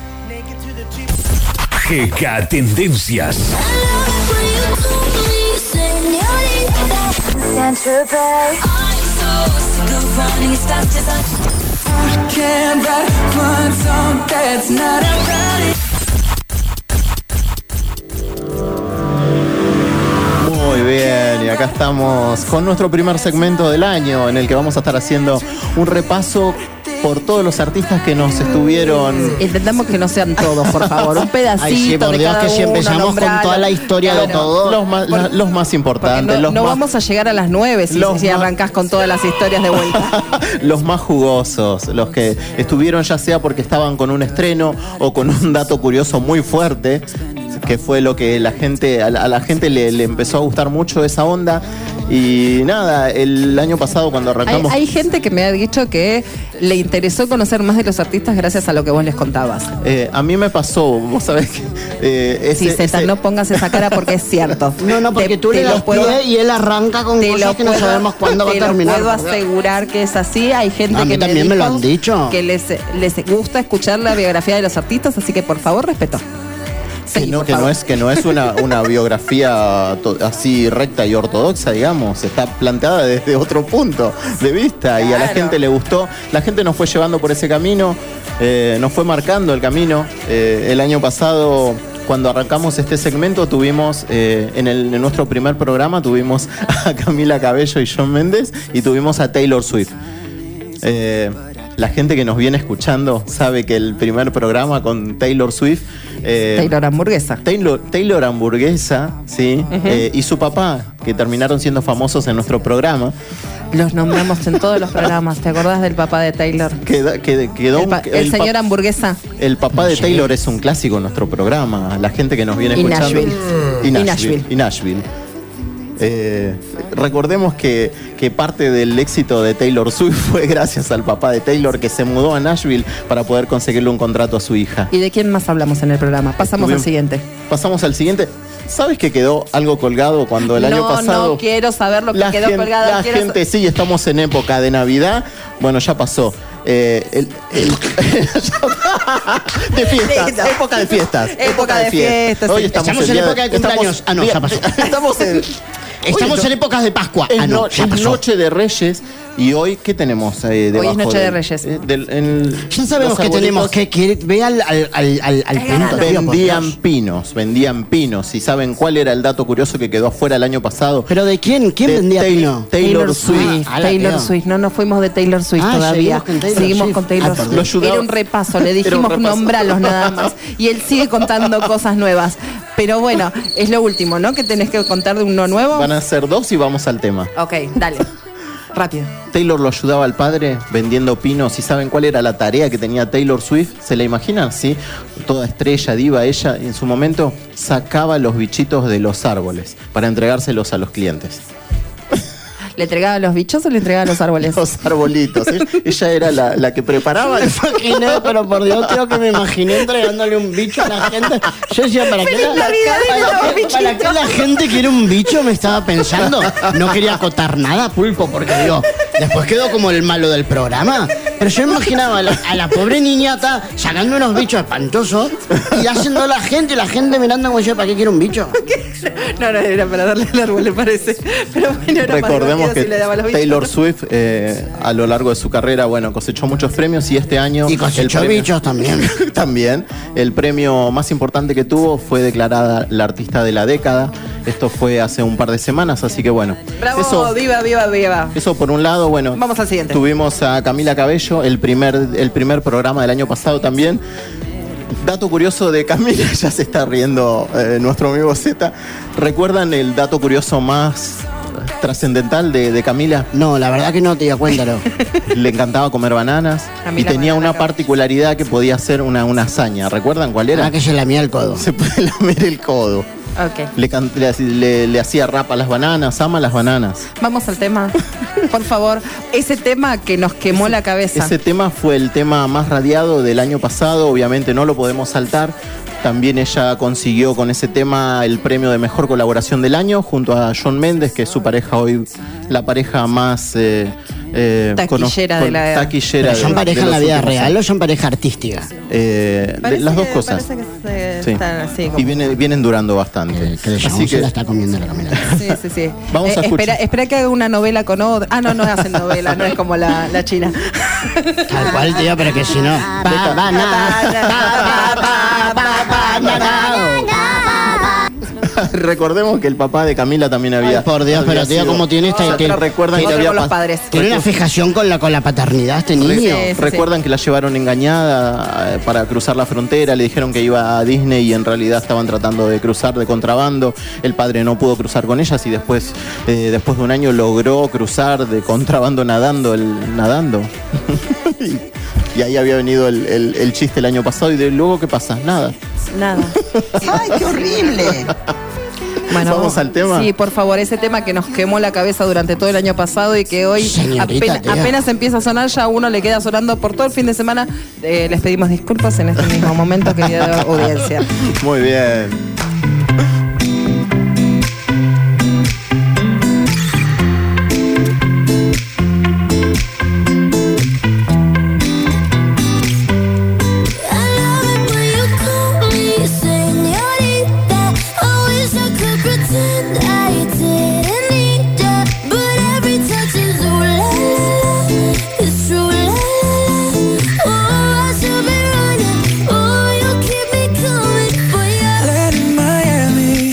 GK Tendencias. Muy bien, y acá estamos con nuestro primer segmento del año en el que vamos a estar haciendo un repaso por todos los artistas que nos estuvieron... Intentamos que no sean todos, por favor. Un pedacito Ay, sí, por de Dios, cada que si uno, empezamos con nombralo. toda la historia de Claro. todo. Los más Porque importantes, no, los no más... vamos a llegar a las 9 si los más- arrancás con todas las historias de vuelta. los más jugosos, los que estuvieron ya sea porque estaban con un estreno o con un dato curioso muy fuerte, que fue lo que a la gente le empezó a gustar mucho esa onda. Y nada, el año pasado cuando arrancamos... Hay gente que me ha dicho que le interesó conocer más de los artistas gracias a lo que vos les contabas. a mí me pasó, vos sabés que... Sí, Zeta, no pongas esa cara porque es cierto. No, porque Te- tú te le lo das puedo- pie y él arranca con Te cosas lo que no sabemos cuándo va a terminar. Te lo puedo asegurar que es así. Hay gente A mí que también me lo han dicho. que les gusta escuchar la biografía de los artistas, así que por favor, respeto. Que Sí, no, por que no favor. es, que no es una biografía así recta y ortodoxa, digamos. Está planteada desde otro punto de vista y a la Claro. gente le gustó. La gente nos fue llevando por ese camino, nos fue marcando el camino. El año pasado, cuando arrancamos este segmento, tuvimos en nuestro primer programa tuvimos a Camila Cabello y Shawn Mendes y tuvimos a Taylor Swift. La gente que nos viene escuchando sabe que el primer programa con Taylor Swift... Taylor hamburguesa. Taylor Hamburguesa, sí, y su papá, que terminaron siendo famosos en nuestro programa, Los nombramos en todos los programas. ¿Te acordás del papá de Taylor? quedó El señor hamburguesa. el papá de Taylor es un clásico en nuestro programa. La gente que nos viene Y escuchando. Nashville. Y Nashville. Recordemos que parte del éxito de Taylor Swift fue gracias al papá de Taylor que se mudó a Nashville para poder conseguirle un contrato a su hija. ¿Y de quién más hablamos en el programa? Pasamos al siguiente. Pasamos al siguiente. ¿Sabes que quedó algo colgado cuando el año pasado? No quiero saber lo que quedó colgado. La quiero gente, sí, estamos en época de Navidad. Bueno, ya pasó. De fiestas, Listo. época de fiestas. Época de fiestas, Hoy sí. Estamos en día época de cumpleaños. Ah, no, ya pasó. Estamos en... Estamos en épocas de Pascua. Es, Ah, no, ya es pasó. Noche de Reyes. Y hoy, ¿qué tenemos debajo? es Noche de Reyes. Ya sabemos que tenemos que ir. Ve al punto. tío, por Vendían Dios. pinos. ¿Y saben cuál era el dato curioso que quedó afuera el año pasado? ¿Pero de quién? ¿Quién De vendía Taylor- pino? Taylor Swift. Ah, Taylor tío. Swift. No nos fuimos de Taylor Swift Ah, todavía. seguimos con Taylor Swift. Swift. Lo ayudaba- Era un repaso. Le Era un dijimos repaso. nombralos nada más. Y él sigue contando cosas nuevas. Pero bueno, es lo último, ¿no? Que tenés que contar de uno nuevo. Van a ser 2 y vamos al tema. Ok, dale. Rápido. Taylor lo ayudaba al padre vendiendo pinos. ¿Y saben cuál era la tarea que tenía Taylor Swift? ¿Se la imaginan? Sí. Toda estrella, diva, ella en su momento sacaba los bichitos de los árboles para entregárselos a los clientes. ¿Le entregaba los bichos o le entregaba los árboles? Los arbolitos. Ella era la que preparaba. Me imaginé, pero por Dios, tío, que me imaginé entregándole un bicho a la gente. Yo decía, ¿para qué ¿para qué la gente quiere un bicho? Me estaba pensando. No quería acotar nada, Pulpo, porque digo, después quedó como el malo del programa. Pero yo imaginaba a la pobre niñata sacando unos bichos espantosos y haciendo a la gente mirando como yo, ¿para qué quiero un bicho? No, era para darle al árbol, le parece. Pero bueno, era Recordemos más que si le daba los bichos. Taylor Swift a lo largo de su carrera, bueno, cosechó muchos premios y este año... Y cosechó bichos también. También. El premio más importante que tuvo fue declarada la artista de la década. Esto fue hace un par de semanas, así que bueno. Bravo, eso, viva. Eso por un lado, bueno. Vamos al siguiente. Tuvimos a Camila Cabello, el primer programa del año pasado también. Dato curioso de Camila, ya se está riendo nuestro amigo Z. ¿Recuerdan el dato curioso más trascendental de Camila? No, la verdad que no, te digo, cuéntalo. Le encantaba comer bananas y tenía una particularidad que podía hacer una hazaña. ¿Recuerdan cuál era? Que se lamía el codo. Se puede lamer el codo. Ok. Le hacía rap a las bananas, ama las bananas. Vamos al tema, por favor. Ese tema que nos quemó la cabeza. Ese tema fue el tema más radiado del año pasado, obviamente no lo podemos saltar. También ella consiguió con ese tema el premio de mejor colaboración del año junto a Shawn Mendes, que es su pareja hoy, la pareja más taquillera de la taquillera. ¿Pero son pareja en la vida real o son pareja artística? Las dos cosas. Parece que Sí. están así. Y vienen durando bastante. Que de Así Shawn se que la está comiendo la Camila. Sí. Vamos a escuchar. Espera que haga una novela con otra. Ah, no hacen novela, no es como la china. Tal cual, tío, pero que si no. Recordemos que el papá de Camila también había. Ay, por Dios, había pero tío, sido- ¿cómo tiene esta? Nosotros recuerdan que había los padres. Tiene una fijación con la paternidad este niño. Sí. Recuerdan que la llevaron engañada para cruzar la frontera, le dijeron que iba a Disney y en realidad estaban tratando de cruzar de contrabando. El padre no pudo cruzar con ellas y después de un año logró cruzar de contrabando nadando. Y ahí había venido el chiste el año pasado y luego ¿qué pasa? Nada. ¡Ay, qué horrible! Bueno, ¿Vamos al tema? Sí, por favor, ese tema que nos quemó la cabeza durante todo el año pasado y que hoy Señorita, apenas empieza a sonar, ya a uno le queda sonando por todo el fin de semana. Les pedimos disculpas en este mismo momento, querida audiencia. Muy bien. Let in Miami.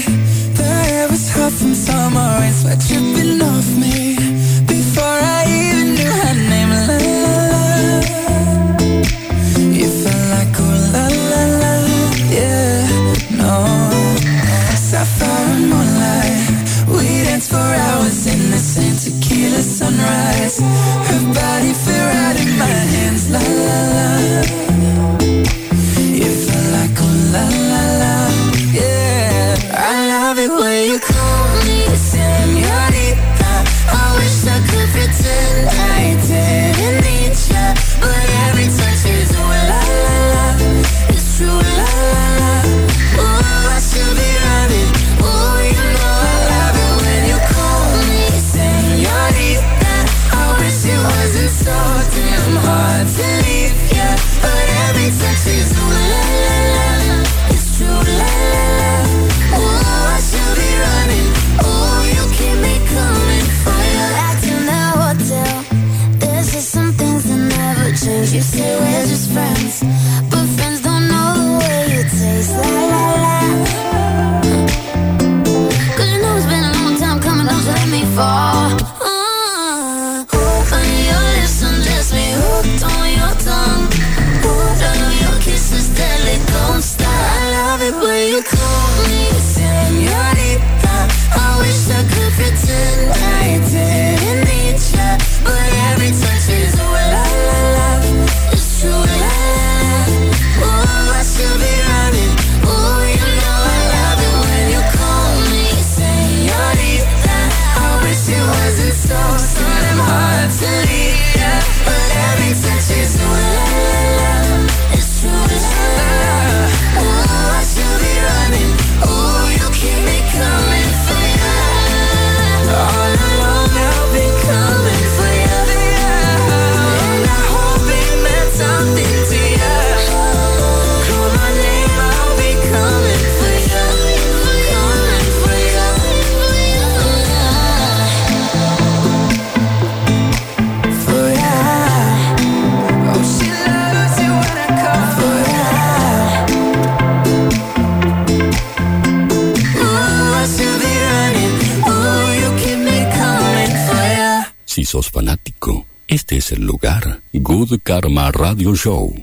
sos fanático, este es el lugar. Good Karma Radio Show.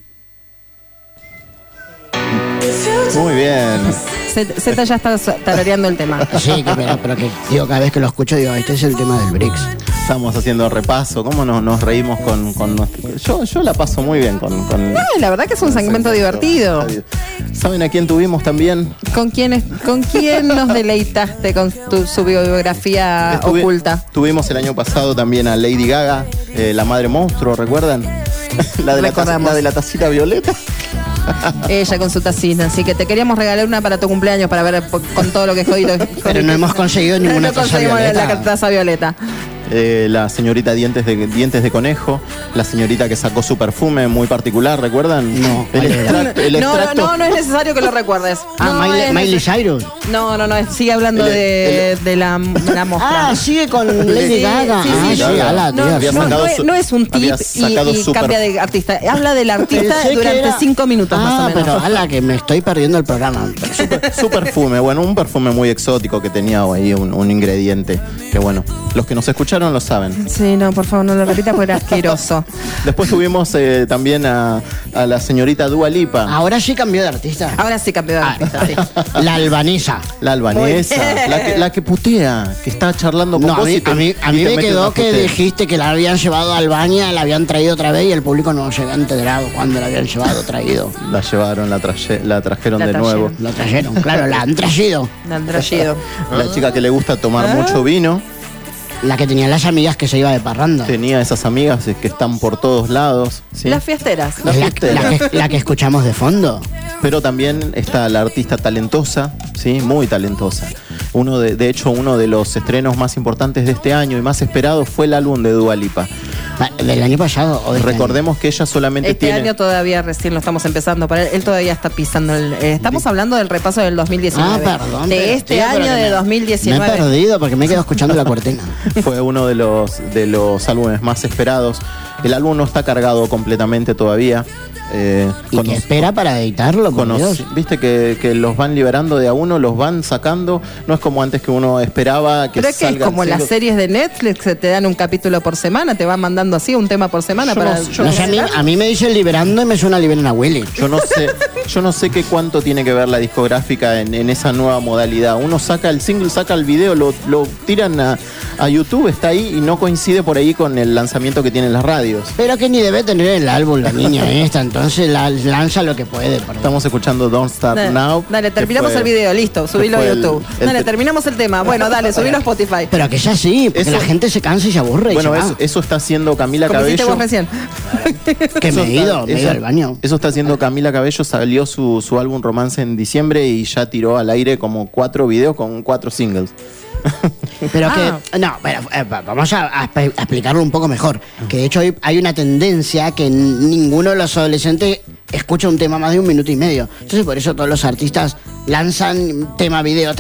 Muy bien. Z ya está tarareando el tema. Sí, pero que digo, cada vez que lo escucho digo, este es el tema del BRICS. Estamos haciendo repaso, cómo nos reímos con nuestro... Yo la paso muy bien con La verdad que es un segmento divertido. ¿Saben a quién tuvimos también? ¿Con quién nos deleitaste con su biografía oculta? Tuvimos el año pasado también a Lady Gaga, la madre monstruo, ¿recuerdan? La de la tacita violeta. Ella con su tacina, así que te queríamos regalar una para tu cumpleaños para ver con todo lo que es jodido. Pero no hemos conseguido ninguna no taza conseguimos violeta. la taza violeta. La señorita dientes de conejo, la señorita que sacó su perfume muy particular, ¿recuerran? No, el extracto. No es necesario que lo recuerdes. Miley Cyrus. No, sigue hablando de la mostra. Sigue con Lady Gaga. Sí. Ala, tío. No es un tip y cambia de artista. Habla del artista durante 5 minutos más o menos. Pero ala, que me estoy perdiendo el programa. Su perfume, bueno, un perfume muy exótico que tenía ahí un ingrediente que bueno, los que nos escucharon lo saben. Sí, no, por favor, no lo repita porque era asqueroso. Después tuvimos también a la señorita Dua Lipa. Ahora sí cambió de artista. Ahora sí cambió de artista, sí. La albanesa. La albanesa, la que putea, que está charlando con vos. A mí me quedó que dijiste que la habían llevado a Albania, la habían traído otra vez y el público no se había enterado cuando la habían traído. La llevaron, la trajeron de nuevo. La trajeron, claro, la han traído. La chica que le gusta tomar mucho vino. La que tenía las amigas que se iba de parranda. Tenía esas amigas que están por todos lados. ¿sí? Las fiesteras. La que escuchamos de fondo. Pero también está la artista talentosa, ¿sí? Muy talentosa. De hecho, uno de los estrenos más importantes de este año y más esperados fue el álbum de Dua Lipa. ¿Del año pasado o de Recordemos que ella solamente tiene... Este año todavía recién lo estamos empezando. Para él todavía está pisando. Estamos hablando del repaso del 2019. Perdón. De este año de 2019. Me he perdido porque me he quedado escuchando la cuartena. Fue uno de los álbumes más esperados. El álbum no está cargado completamente todavía. ¿Y qué espera para editarlo? Viste que los van liberando de a uno, los van sacando. No es como antes que uno esperaba que salga. Pero es como las series de Netflix, que te dan un capítulo por semana, te van mandando así un tema por semana. A mí me dicen liberando y me suena Liberen a Willy. Yo no sé cuánto tiene que ver la discográfica en esa nueva modalidad. Uno saca el single, saca el video, lo tiran a YouTube, está ahí y no coincide por ahí con el lanzamiento que tienen las radios. Pero que ni debe tener el álbum la niña esta, entonces lanza lo que puede. Estamos escuchando Don't Start Now. Dale, terminamos el video, listo, subilo a YouTube. Dale, terminamos el tema. Bueno, dale, subilo a Spotify. Pero que ya sí, porque la gente se cansa y se aburre. Bueno, eso está haciendo Camila Cabello. Vos recién. Que me he ido al baño. Eso está haciendo Camila Cabello, salió su álbum Romance en diciembre y ya tiró al aire como 4 videos con 4 singles. Pero vamos a explicarlo un poco mejor. Que de hecho hay una tendencia que ninguno de los adolescentes escucha un tema más de 1 minuto y medio. Entonces por eso todos los artistas lanzan tema video,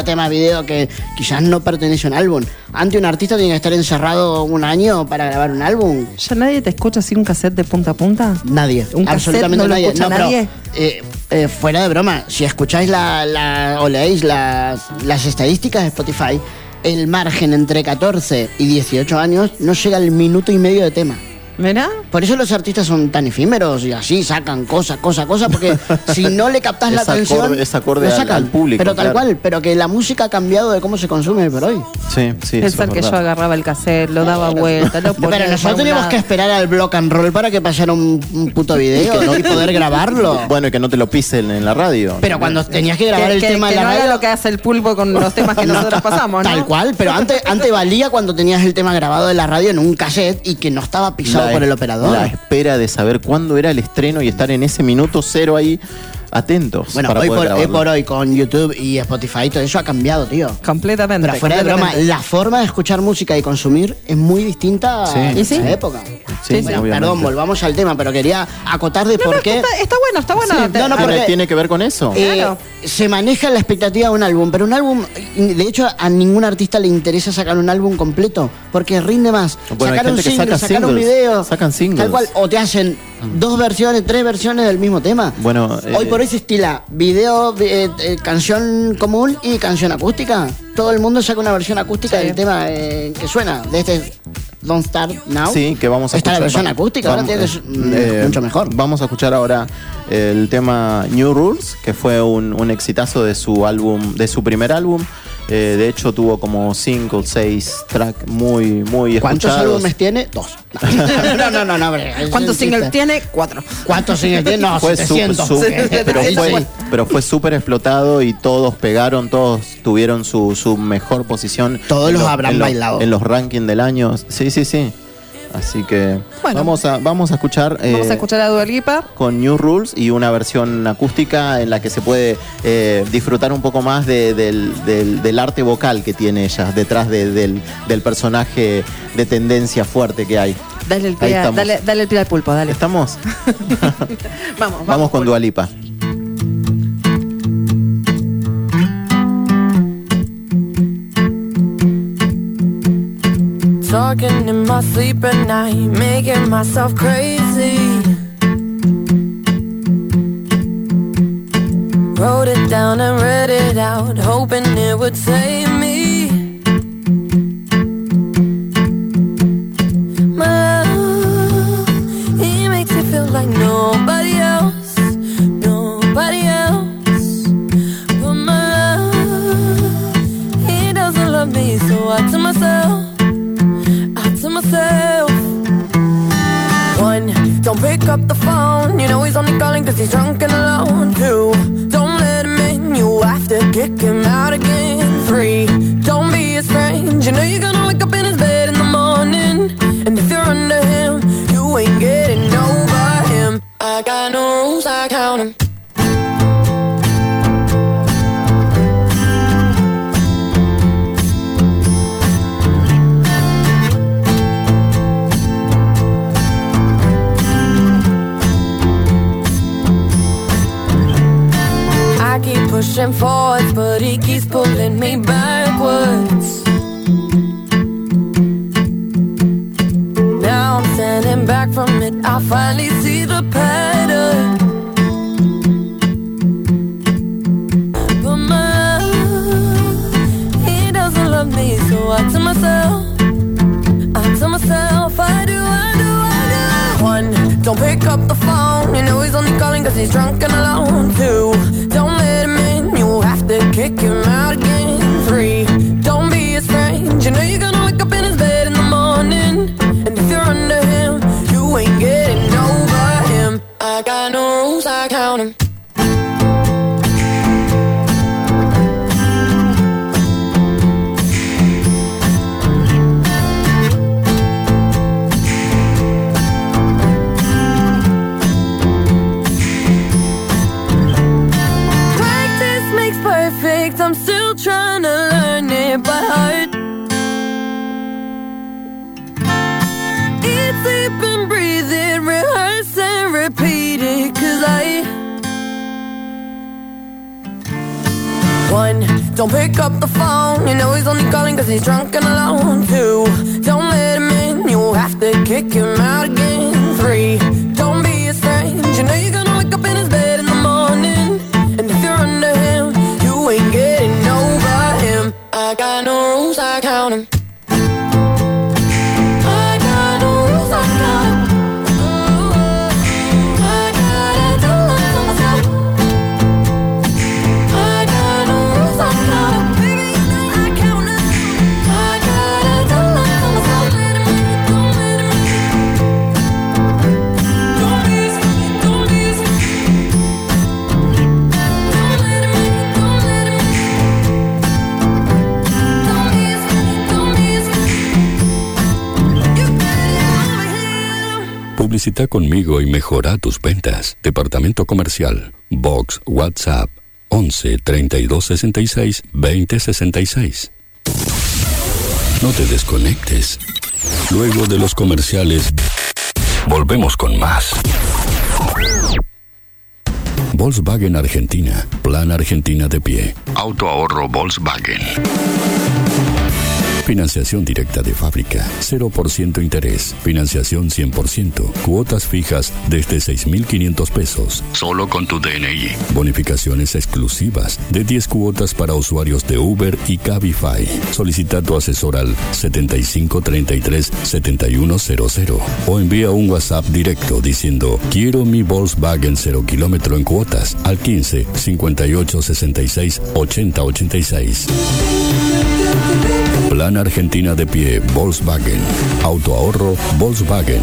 que quizás no pertenece a un álbum. Antes un artista tiene que estar encerrado 1 año para grabar un álbum. ¿Ya nadie te escucha sin un cassette de punta a punta? Nadie, absolutamente no nadie. Lo escucha nadie. Pero, fuera de broma, si escucháis o leéis las estadísticas de Spotify, el margen entre 14 y 18 años no llega al 1 minuto y medio de tema. ¿Verá? Por eso los artistas son tan efímeros y así sacan cosa, porque si no le captas la atención, es acorde al público. Pero tal cual, pero que la música ha cambiado de cómo se consume por hoy. Sí. Pensar que yo agarraba el cassette, lo daba vuelta, lo ponía. Pero nosotros teníamos que esperar al block and roll para que pasara un puto video y poder grabarlo. Bueno, y que no te lo pisen en la radio. Pero cuando tenías que grabar el tema en la radio. No era lo que hace el pulpo con los temas que nosotros pasamos, ¿no? Tal cual, pero antes valía cuando tenías el tema grabado de la radio en un cassette y que no estaba pisado por el operador. La espera de saber cuándo era el estreno y estar en ese minuto cero ahí atentos. Bueno, hoy por hoy con YouTube y Spotify todo eso ha cambiado, tío. Completamente. Pero fuera de broma, la forma de escuchar música y consumir es muy distinta a esa época. Sí, bueno, perdón, volvamos al tema, pero quería acotar de por qué. Está bueno. Sí, porque tiene que ver con eso. Claro. Se maneja la expectativa de un álbum, pero un álbum, de hecho, a ningún artista le interesa sacar un álbum completo, porque rinde más. Bueno, sacar un single, sacar un video. Sacan singles. Tal cual, o te hacen 2 versiones, 3 versiones del mismo tema. Bueno, hoy por por hoy se estila video, canción común y canción acústica. Todo el mundo saca una versión acústica del tema que suena, de este Don't Start Now. Sí, que vamos a escuchar. Esta es la versión acústica, ahora tiene que ser mucho mejor. Vamos a escuchar ahora el tema New Rules, que fue un exitazo de su álbum, de su primer álbum. De hecho tuvo como 5 o 6 tracks muy escuchados. ¿Cuántos álbumes tiene? 2. No. ¿Cuántos singles tiene? 4. ¿Cuántos singles tiene? No, fue 700. Pero fue súper explotado y todos pegaron, todos tuvieron su mejor posición. Todos los habrán bailado. En los rankings del año. Sí. Así que bueno, vamos a escuchar. Vamos a escuchar a Dua Lipa con New Rules y una versión acústica en la que se puede disfrutar un poco más del arte vocal que tiene ella, detrás del personaje de tendencia fuerte que hay. Dale el pie al pulpo, dale. ¿Estamos? Vamos con Dua Lipa. Talking in my sleep at night, making myself crazy. Wrote it down and read it out, hoping it would save me. My love, he makes me feel like nobody else. But my love, he doesn't love me, so I tell myself. One, don't pick up the phone, you know he's only calling cause he's drunk and alone. 2, don't let him in, you have to kick him out again. 3, don't be his friend, you know you're gonna wake up in his bed in the morning. And if you're under him, you ain't getting over him. I got no rules, I count him. Pushing forwards, but he keeps pulling me backwards. Now I'm standing back from it, I finally see the pattern. But my love, he doesn't love me, so I tell myself, I do. 1, don't pick up the phone, you know he's only calling cause he's drunk and alone. 2, don't let him in, you have to kick him out again. 3, don't be his friend, you know you're gonna wake up in his bed in the morning. And if you're under him, you ain't getting over him. I got no rules, I count him. I'm still trying to learn it by heart. Eat, sleep and breathe it, rehearse and repeat it. Cause 1, don't pick up the phone, you know he's only calling cause he's drunk and alone. 2, don't let him in, you have to kick him out again. 3, don't be his friend, you know you're gonna wake up in his bed in the morning. And if you're under him, you ain't getting over him. I got no rules, I count him. I got no rules, I count him. I gotta do life for myself. I got no rules, I count him. Baby, you know I count him. I gotta do life for myself. Don't let him in. Don't be his friend, don't be his friend. Don't let him in, don't let him in. Don't be his friend, don't be his friend. You got it over here. Publicita conmigo y mejora tus ventas. Departamento Comercial. Box WhatsApp 11 32 66 20 66. No te desconectes. Luego de los comerciales, volvemos con más. Volkswagen Argentina. Plan Argentina de pie. Autoahorro Volkswagen. Financiación directa de fábrica, 0% interés, financiación 100%, cuotas fijas desde 6.500 pesos, solo con tu DNI. Bonificaciones exclusivas de 10 cuotas para usuarios de Uber y Cabify. Solicita tu asesor al 7533-7100 o envía un WhatsApp directo diciendo quiero mi Volkswagen 0 kilómetro en cuotas al 15 58 66 80 86. Plan Argentina de pie, Volkswagen. Autoahorro, Volkswagen.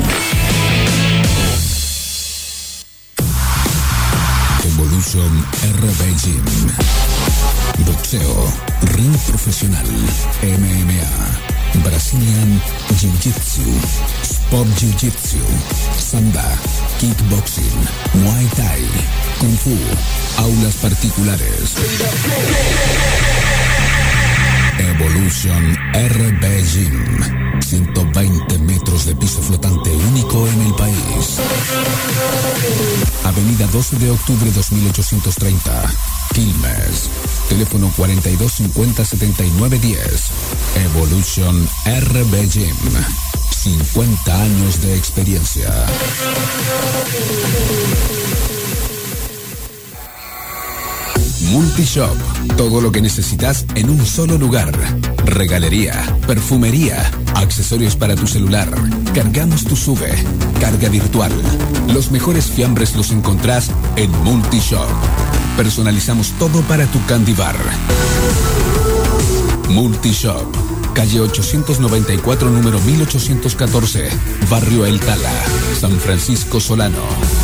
Evolution RB Gym. Boxeo, ring profesional, MMA, Brazilian Jiu-Jitsu, Sport Jiu-Jitsu, Samba, Kickboxing, Muay Thai, Kung Fu, aulas particulares. Evolution RB Gym. 120 metros de piso flotante único en el país. Avenida 12 de octubre 2830, Quilmes. Teléfono 4250-7910. Evolution RB Gym. 50 años de experiencia. Multishop. Todo lo que necesitas en un solo lugar. Regalería, perfumería, accesorios para tu celular. Cargamos tu SUV. Carga virtual. Los mejores fiambres los encontrás en Multishop. Personalizamos todo para tu candy bar. Multishop. Calle 894, número 1814. Barrio El Tala, San Francisco Solano.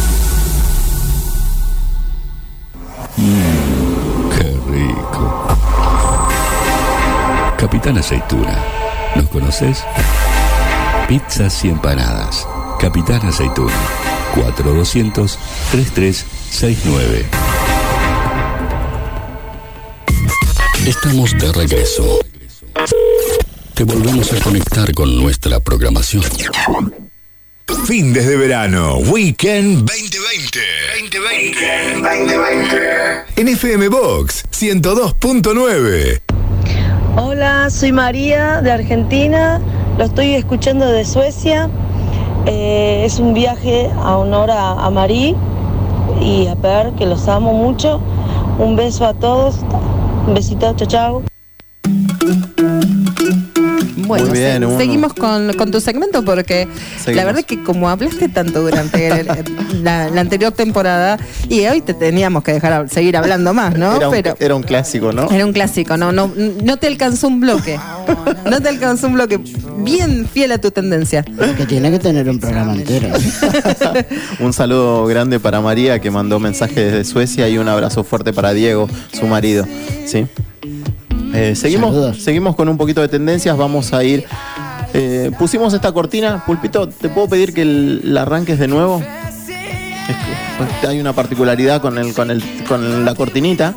Qué rico. Capitán Aceituna, ¿nos conoces? Pizzas y empanadas. Capitán Aceituna, 4200-3369. Estamos de regreso. Te volvemos a conectar con nuestra programación. Fines de verano, Weekend 2020. En FM Box 102.9. Hola, soy María de Argentina. Lo estoy escuchando de Suecia. Es un viaje a honor a Marí y a Per, que los amo mucho. Un beso a todos. Un besito, chao, chao. Bueno, Muy bien, seguimos con tu segmento porque la verdad es que como hablaste tanto durante la anterior temporada y hoy te teníamos que dejar seguir hablando más, ¿no? Era un clásico, ¿no? Era un clásico, no te alcanzó un bloque. No te alcanzó un bloque bien fiel a tu tendencia. Que tiene que tener un programa entero. Un saludo grande para María, que mandó mensaje desde Suecia, y un abrazo fuerte para Diego, su marido. ¿Sí? Seguimos con un poquito de tendencias. Vamos a ir. Pusimos esta cortina. Pulpito, ¿te puedo pedir que la arranques de nuevo? Hay una particularidad con la cortinita.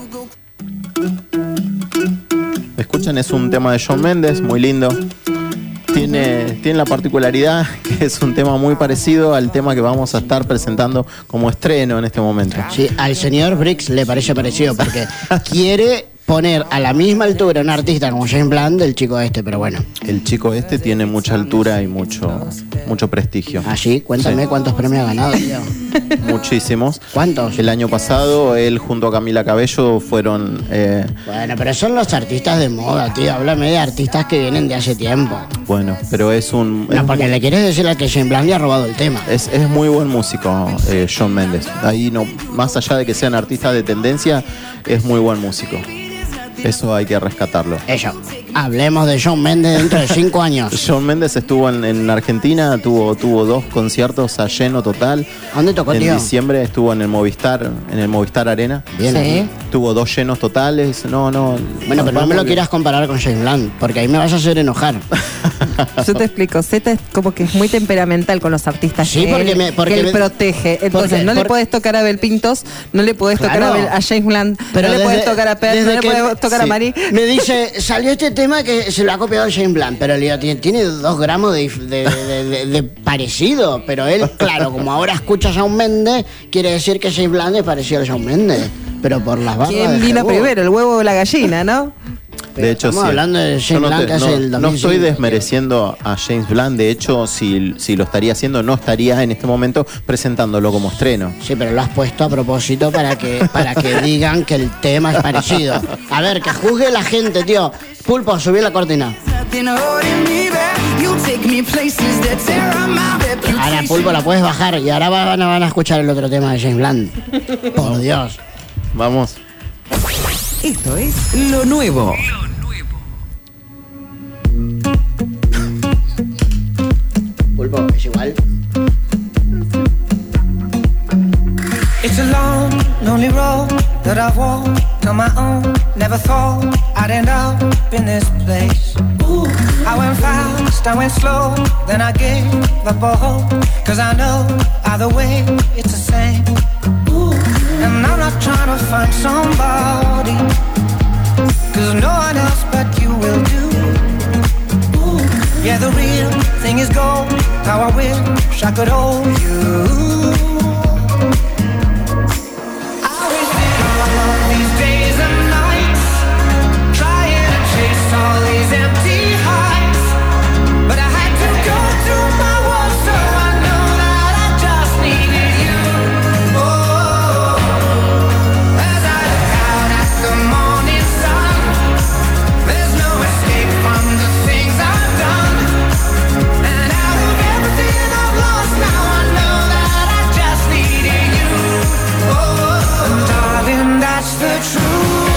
Escuchen, es un tema de Shawn Mendes, muy lindo. Tiene la particularidad que es un tema muy parecido al tema que vamos a estar presentando como estreno en este momento. Sí, al señor Briggs le parece parecido porque quiere poner a la misma altura un artista como James Blunt del chico este, pero bueno. El chico este tiene mucha altura y mucho prestigio. ¿Ah, sí? Cuéntame, sí. ¿Cuántos premios ha ganado, tío? Muchísimos. ¿Cuántos? El año pasado él junto a Camila Cabello fueron... Bueno, pero son los artistas de moda, tío. Háblame de artistas que vienen de hace tiempo. Bueno, pero es un... No, porque le quieres decir a que James Blunt le ha robado el tema. Es muy buen músico, Shawn Mendes. Ahí no, más allá de que sean artistas de tendencia, es muy buen músico. Eso hay que rescatarlo. Eso. Hablemos de Shawn Mendes dentro de 5 años. Shawn Mendes estuvo en Argentina, tuvo 2 conciertos a lleno total. ¿Dónde tocó, tío? En diciembre estuvo en el Movistar Arena. Bien, sí. Tuvo 2 llenos totales. Bueno, pero no me lo quieras comparar con James Blunt, porque ahí me vas a hacer enojar. Yo te explico, Zeta es como que es muy temperamental con los artistas. Sí, porque él protege. Entonces no le podés tocar a Abel Pintos, no le podés tocar a James Blunt, pero no le podés tocar a Per, no le podés tocar a Marí. Me dice, salió este tema que se lo ha copiado James Blunt, pero le digo, tiene 2 gramos de parecido, pero él, claro, como ahora escucha a Shawn Mendes, quiere decir que James Blunt es parecido a Shawn Mendes, pero por las barras. ¿Quién vino primero, el huevo o la gallina, no? De hecho, estamos hablando de James Blunt, que hace el 2005. No estoy desmereciendo a James Blunt. De hecho, si lo estaría haciendo, no estaría en este momento presentándolo como estreno. Sí, pero lo has puesto a propósito para que digan que el tema es parecido. A ver, que juzgue la gente, tío. Pulpo, subí la cortina. Ahora, Pulpo, la puedes bajar y ahora van a escuchar el otro tema de James Blunt. Por Dios. Vamos. Esto es Lo Nuevo. Pulpo, ¿es igual? It's a long, lonely road that I've walked on my own. Never thought I'd end up in this place. Ooh, I went fast, I went slow, then I gave up all hope. Cause I know either way it's the same. Ooh, and I'm not trying to find somebody, cause no one else but you will do. Ooh, yeah, the real thing is gold. How I wish I could hold you. All these empty heights, but I had to go through my walls, so I know that I just needed you. Oh, as I look out at the morning sun, there's no escape from the things I've done, and out of everything I've lost, now I know that I just needed you. Oh, darling, that's the truth.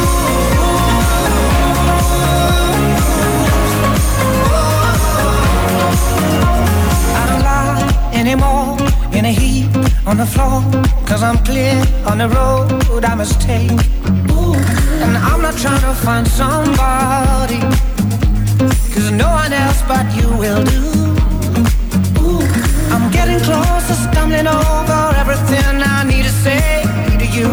Anymore in a heap on the floor, cause I'm clear on the road I must take. Ooh, and I'm not trying to find somebody, cause no one else but you will do. Ooh, I'm getting closer, stumbling over everything I need to say to you.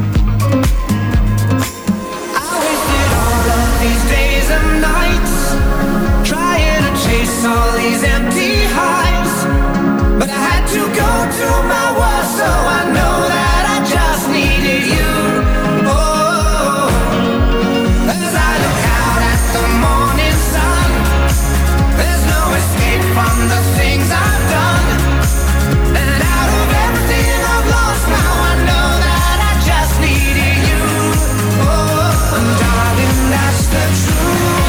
I wasted all of these days and nights trying to chase all these empty highs, but I had to go through my walls, so I know that I just needed you. Oh, as I look out at the morning sun, there's no escape from the things I've done, and out of everything I've lost, now I know that I just needed you. Oh, darling, that's the truth.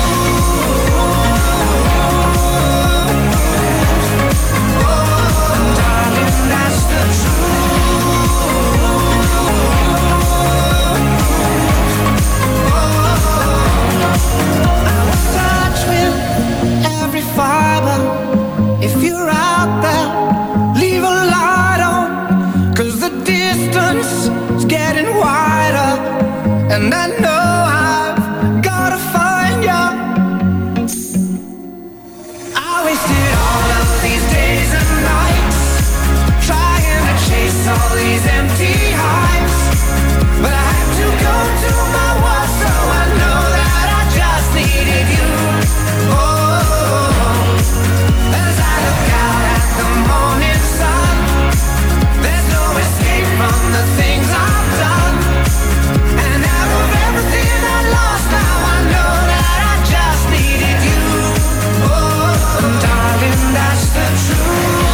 If you're out there, leave a light on, cause the distance is getting wider, and I know I've gotta find you. I wasted all of these days and nights trying to chase all these empty highs, but I had to go through my walls, so I know that I just needed you. Oh, as I look out at the morning sun, there's no escape from the things I've done, and out of everything I lost, now I know that I just needed you. Oh, darling, that's the truth.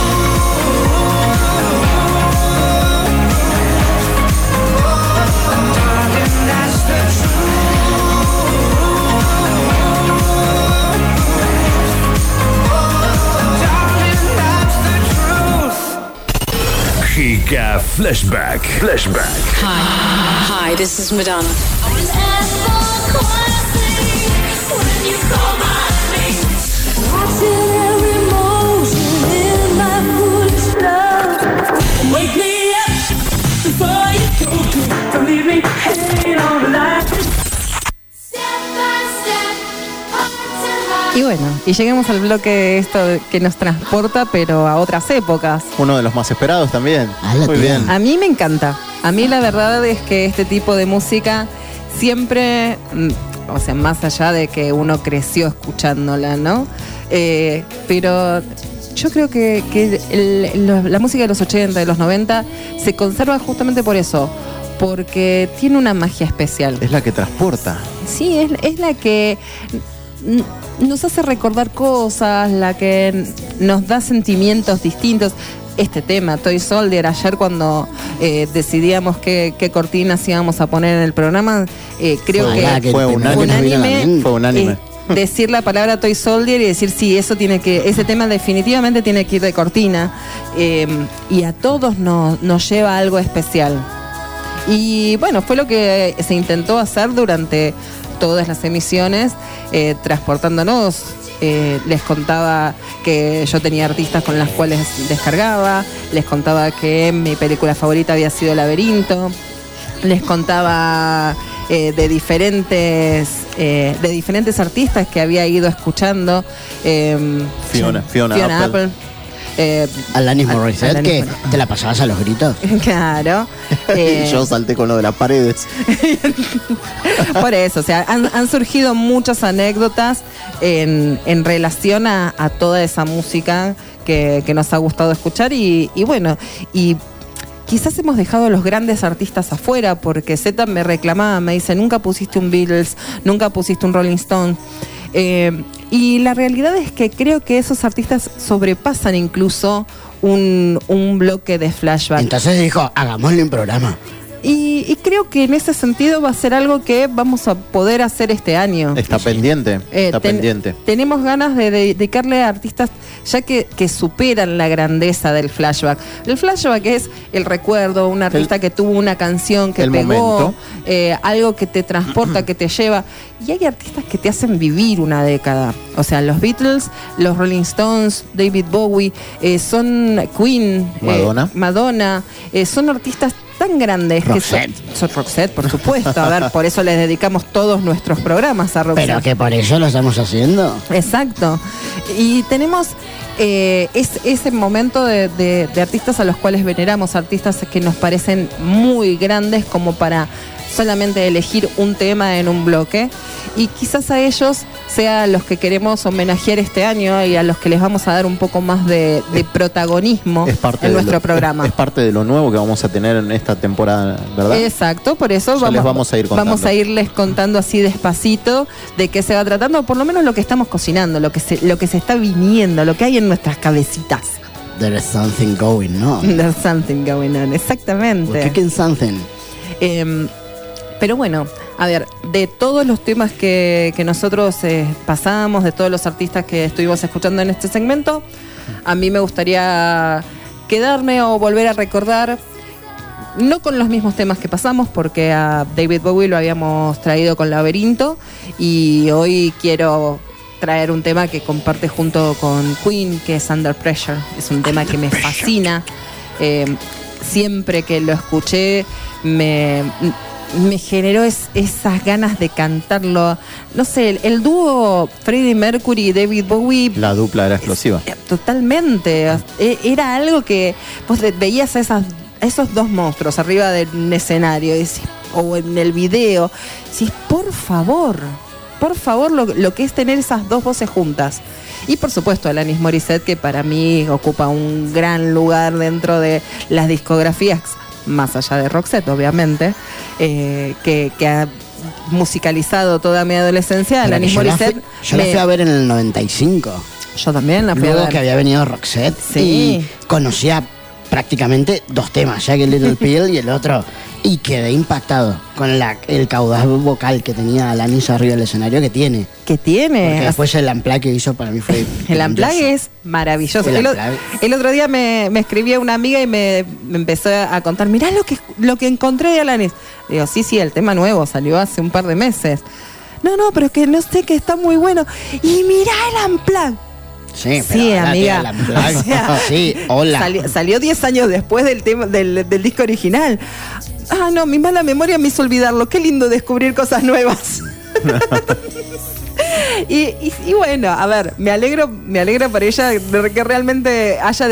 Oh, darling, that's the truth. Giga Flashback. Hi, this is Madonna. Wake me up before you go. Don't leave me hanging on the line. Y bueno, y llegamos al bloque esto que nos transporta, pero a otras épocas. Uno de los más esperados también. Muy bien. A mí me encanta. A mí la verdad es que este tipo de música siempre, o sea, más allá de que uno creció escuchándola, ¿no? Pero yo creo que la música de los 80, de los 90, se conserva justamente por eso. porque tiene una magia especial. Es la que transporta. Sí, es la que nos hace recordar cosas, la que nos da sentimientos distintos. Este tema, Toy Soldier, ayer cuando decidíamos qué cortinas íbamos a poner en el programa, creo que fue unánime. Decir la palabra Toy Soldier y decir sí, ese tema definitivamente tiene que ir de cortina, y a todos nos lleva a algo especial. Y bueno, fue lo que se intentó hacer durante todas las emisiones, transportándonos. Les contaba que yo tenía artistas con las cuales descargaba, les contaba que mi película favorita había sido Laberinto, les contaba de diferentes artistas que había ido escuchando. Fiona Apple. Alanis Morissette, que te la pasabas a los gritos. Claro. Yo salté con lo de las paredes. Por eso, o sea, han surgido muchas anécdotas en relación a toda esa música que nos ha gustado escuchar y bueno, y quizás hemos dejado a los grandes artistas afuera, porque Zeta me reclamaba, me dice, nunca pusiste un Beatles, nunca pusiste un Rolling Stone. Y la realidad es que creo que esos artistas sobrepasan incluso un bloque de flashback. Entonces dijo, hagámosle un programa. Y creo que en ese sentido va a ser algo que vamos a poder hacer este año. Está pendiente, pendiente. Tenemos ganas de dedicarle a artistas ya que superan la grandeza del flashback. El flashback es el recuerdo, un artista que tuvo una canción que pegó, algo que te transporta, que te lleva. Y hay artistas que te hacen vivir una década. O sea, los Beatles, los Rolling Stones, David Bowie, son Queen, Madonna, son artistas tan grandes Roxette. que son Roxette, por supuesto. A ver, por eso les dedicamos todos nuestros programas a Roxette. Pero que por eso lo estamos haciendo. Exacto. Y tenemos ese momento de artistas a los cuales veneramos, artistas que nos parecen muy grandes como para solamente elegir un tema en un bloque, y quizás a ellos sea los que queremos homenajear este año y a los que les vamos a dar un poco más de protagonismo en nuestro programa. Es parte de lo nuevo que vamos a tener en esta temporada, ¿verdad? Exacto, por eso les vamos a ir contando. Vamos a irles contando así despacito de qué se va tratando, por lo menos lo que estamos cocinando, lo que se está viniendo, lo que hay en nuestras cabecitas. There's something going on. There's something going on, exactamente. Cooking something. Pero bueno, a ver, de todos los temas que nosotros pasamos, de todos los artistas que estuvimos escuchando en este segmento, a mí me gustaría quedarme o volver a recordar, no con los mismos temas que pasamos, porque a David Bowie lo habíamos traído con Laberinto, y hoy quiero traer un tema que comparte junto con Queen, que es Under Pressure. Es un tema que me fascina. Siempre que lo escuché me generó esas ganas de cantarlo. No sé, el dúo Freddie Mercury y David Bowie, la dupla era explosiva. Totalmente. Era algo que vos veías a esos dos monstruos arriba del escenario o en el video. Decís, por favor, lo que es tener esas dos voces juntas. Y por supuesto Alanis Morissette, que para mí ocupa un gran lugar dentro de las discografías, más allá de Roxette, obviamente, que ha musicalizado toda mi adolescencia. Alanis Morissette. Yo la fui a ver en el 95. Yo también la fui a ver. Luego que había venido Roxette, sí, y conocía prácticamente dos temas, Jagged Little Pill y el otro, y quedé impactado con el caudal vocal que tenía Alanis arriba del escenario que tiene. Porque después el Unplugged que hizo para mí fue el Unplugged es maravilloso. El otro día me escribía una amiga y me empezó a contar, mirá lo que encontré de Alanis. Digo, sí, el tema nuevo salió hace un par de meses. No, pero es que no sé, que está muy bueno. Y mirá el Unplugged. Sí, amiga. O sea, sí, hola. Salió 10 años después del tema del disco original. No, mi mala memoria me hizo olvidarlo. Qué lindo descubrir cosas nuevas. y bueno, a ver, me alegra por ella de que realmente haya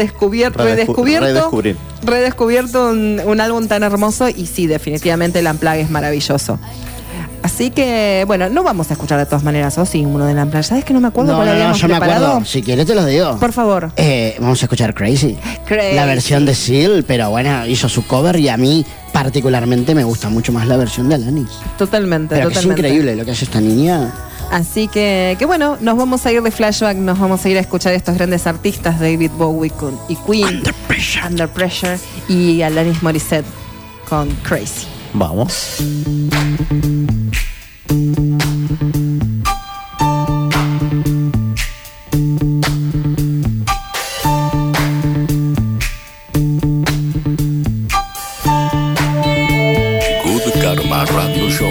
redescubierto un álbum tan hermoso. Y sí, definitivamente el Unplugged es maravilloso. Así que, bueno, no vamos a escuchar de todas maneras, o sí, uno de la playa. ¿Sabes que no me acuerdo cuál habíamos yo me preparado? acuerdo. Si quieres te lo digo. Por favor. Vamos a escuchar Crazy. La versión de Seal, pero bueno, hizo su cover y a mí particularmente me gusta mucho más la versión de Alanis. Totalmente, pero totalmente. Que es increíble lo que hace esta niña. Así que bueno, nos vamos a ir de flashback, nos vamos a ir a escuchar a estos grandes artistas, David Bowie y Queen, Under Pressure, y Alanis Morissette con Crazy. Vamos. Good Karma Radio Show.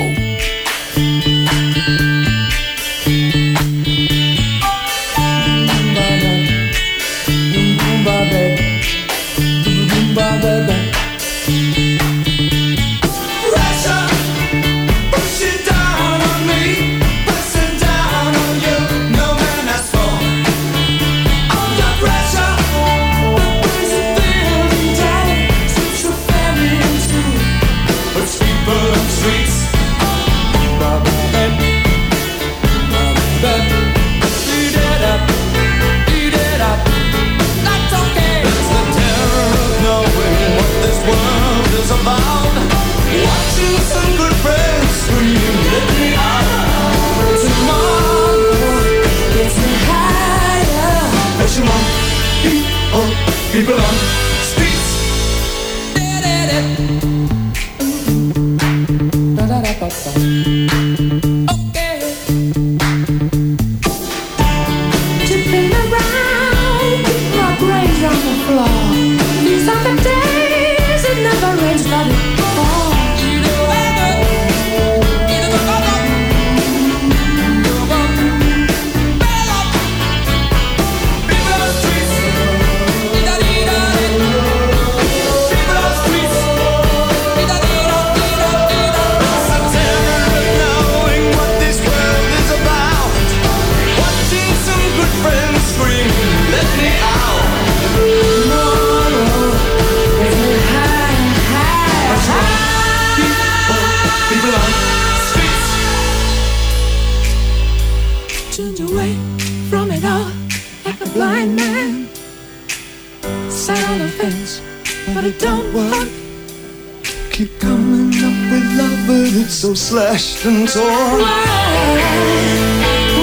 People on streets. Okay. Tipping around, my brains on the floor. These are the days it never rains, but it falls. Blind man sat on the fence, but it don't work. Keep coming up with love, but it's so slashed and torn. Why?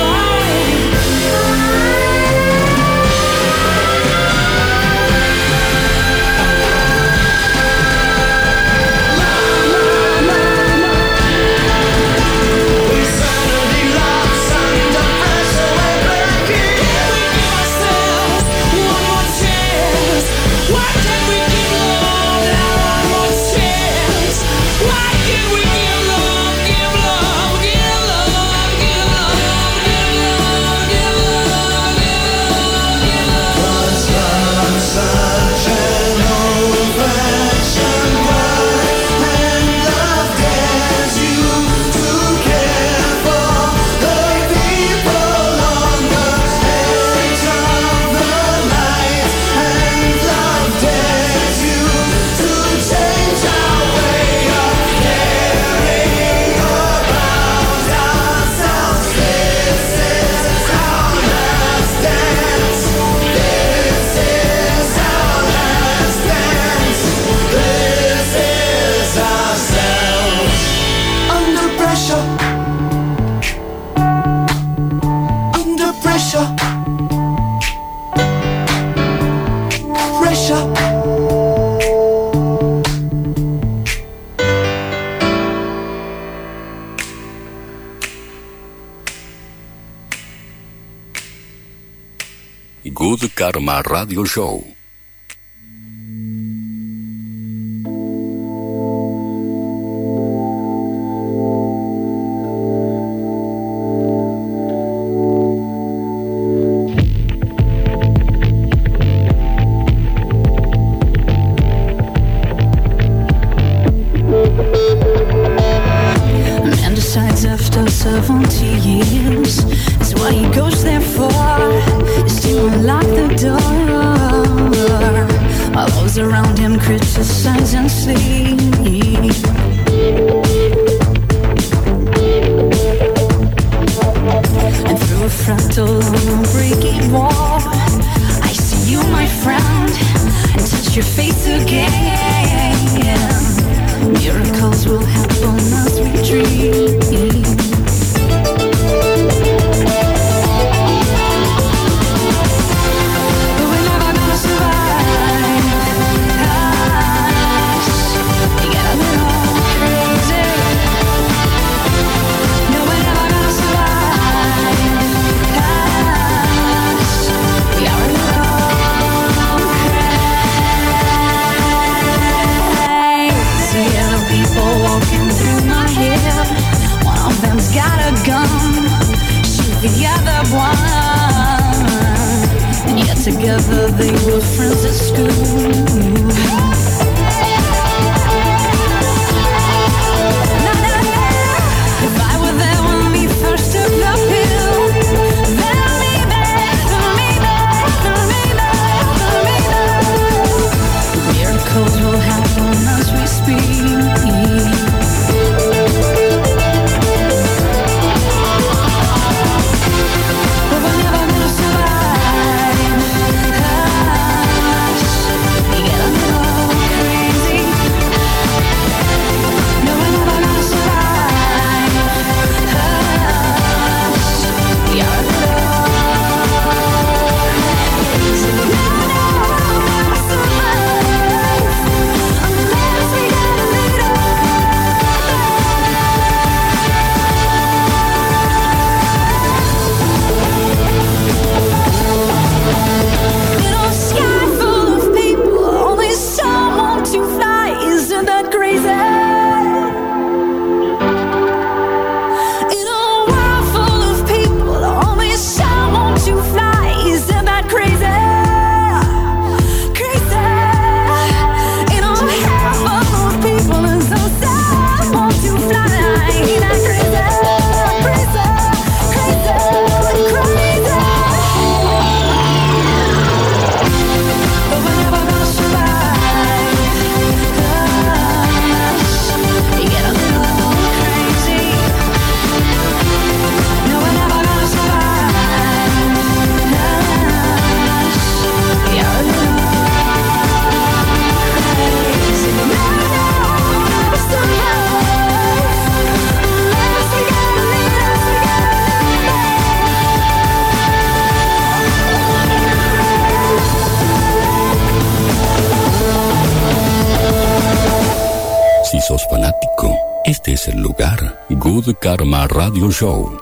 Good Karma Radio Show. Man decides after 70 years is what he goes there for, is to unlock the door while those around him criticize and sleep. Together they were friends at school. sos fanático, este es el lugar. Good Karma Radio Show.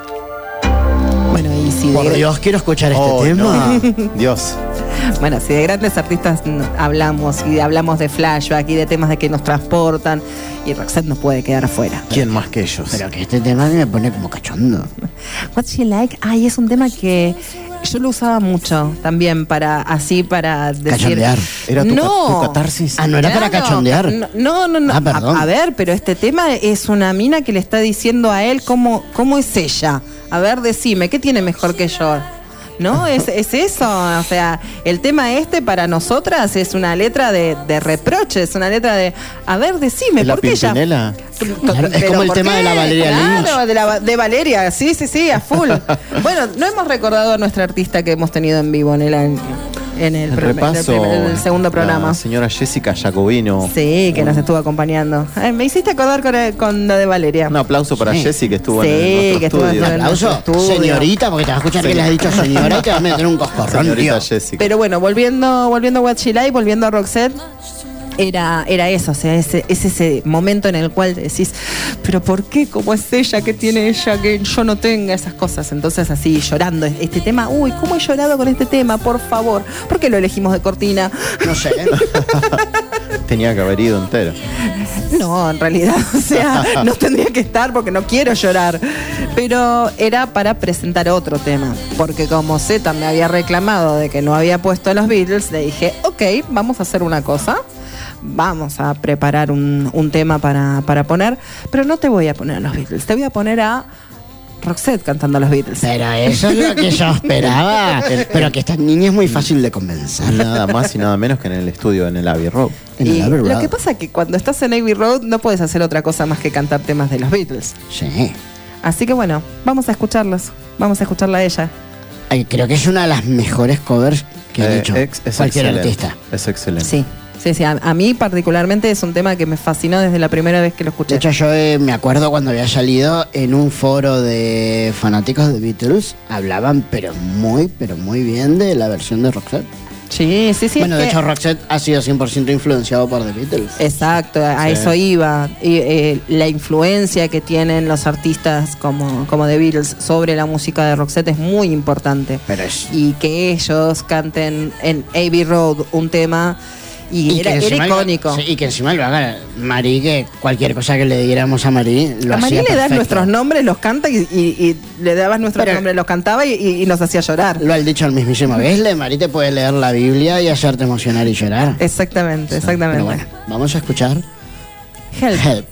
Bueno, y si Por Dios, quiero escuchar este tema. No. Dios. Bueno, si de grandes artistas hablamos y hablamos de flashback y de temas de que nos transportan, y Roxette no puede quedar afuera. ¿Quién más que ellos? Pero que este tema me pone como cachondo. What She Like, ay, es un tema que yo lo usaba mucho también para decir. Cachondear. ¿Era tu, no. tu catarsis? Ah, no era para cachondear. No. Ah, perdón. A ver, pero este tema es una mina que le está diciendo a él cómo es ella. A ver, decime, ¿qué tiene mejor que yo? ¿No? Es eso, o sea, el tema para nosotras es una letra de reproche, es una letra de, a ver, decime, ¿La ¿por qué ella? Pimpinela? Claro, es como el tema de la Valeria Lynch. Claro, de Valeria, sí, a full. Bueno, no hemos recordado a nuestra artista que hemos tenido en vivo en el repaso, el segundo programa. La señora Jessica Jacobino. Sí, que nos estuvo acompañando. Me hiciste acordar con la de Valeria. Un aplauso para Jessy que estuvo Sí, en nuestro que estuvo estudio. en Un aplauso, señorita, porque te vas a escuchar que le has dicho señora y te vas a meter un coscorrón, Señorita tío. Jessica. Pero bueno, volviendo a What She Like, volviendo a Roxette, era eso, o sea, es ese momento en el cual decís, pero ¿por qué? ¿Cómo es ella? ¿Qué tiene ella que yo no tenga? Esas cosas. Entonces así, llorando este tema, uy, ¿cómo he llorado con este tema? Por favor, ¿por qué lo elegimos de cortina? No sé. Tenía que haber ido entero. No, en realidad, o sea, no tendría que estar porque no quiero llorar. Pero era para presentar otro tema. Porque como Zeta me había reclamado de que no había puesto a los Beatles, le dije, ok, vamos a hacer una cosa. Vamos a preparar un tema para poner, pero no te voy a poner a los Beatles, te voy a poner a Roxette cantando a los Beatles. Pero eso es lo que yo esperaba. Pero que esta niña es muy fácil de convencer. Nada más y nada menos que en el estudio en el Abbey Road. Y lo que pasa es que cuando estás en Abbey Road no puedes hacer otra cosa más que cantar temas de los Beatles. Sí. Así que bueno, vamos a escucharlos. Vamos a escucharla a ella. Ay, creo que es una de las mejores covers que han hecho Es cualquier excelente. artista. Es excelente. Sí. A mí particularmente es un tema que me fascinó desde la primera vez que lo escuché. De hecho, yo me acuerdo cuando había salido en un foro de fanáticos de Beatles, hablaban pero muy bien de la versión de Roxette. Sí. Bueno, de hecho, Roxette ha sido 100% influenciado por The Beatles. Exacto, a Sí. eso iba. Y, la influencia que tienen los artistas como The Beatles sobre la música de Roxette es muy importante. Pero es... Y que ellos canten en Abbey Road un tema Y era icónico. Y que encima lo haga Marí, que cualquier cosa que le diéramos a Marí lo A Marí hacía le das perfecto. nuestros nombres, los canta y le dabas nuestros nombres, los cantaba y nos hacía llorar. Lo has dicho al mismísimo Vesle, Marí te puede leer la Biblia y hacerte emocionar y llorar. Exactamente. Pero bueno, vamos a escuchar Help.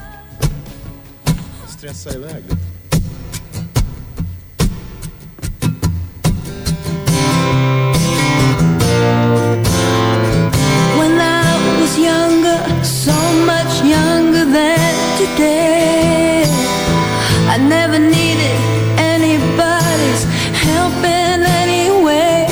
When I was younger, so much younger than today, I never needed anybody's help in any way.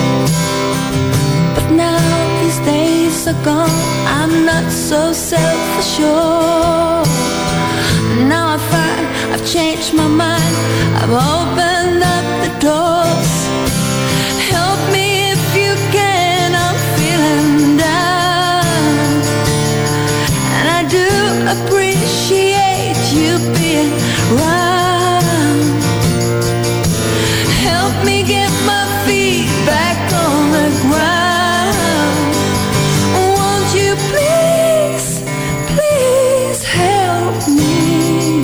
But now these days are gone, I'm not so self-assured. Now I find I've changed my mind, I've opened up the doors. Help me if you can, I'm feeling down. And I do appreciate you being around. Help me get my feet back on the ground. Won't you please, please help me?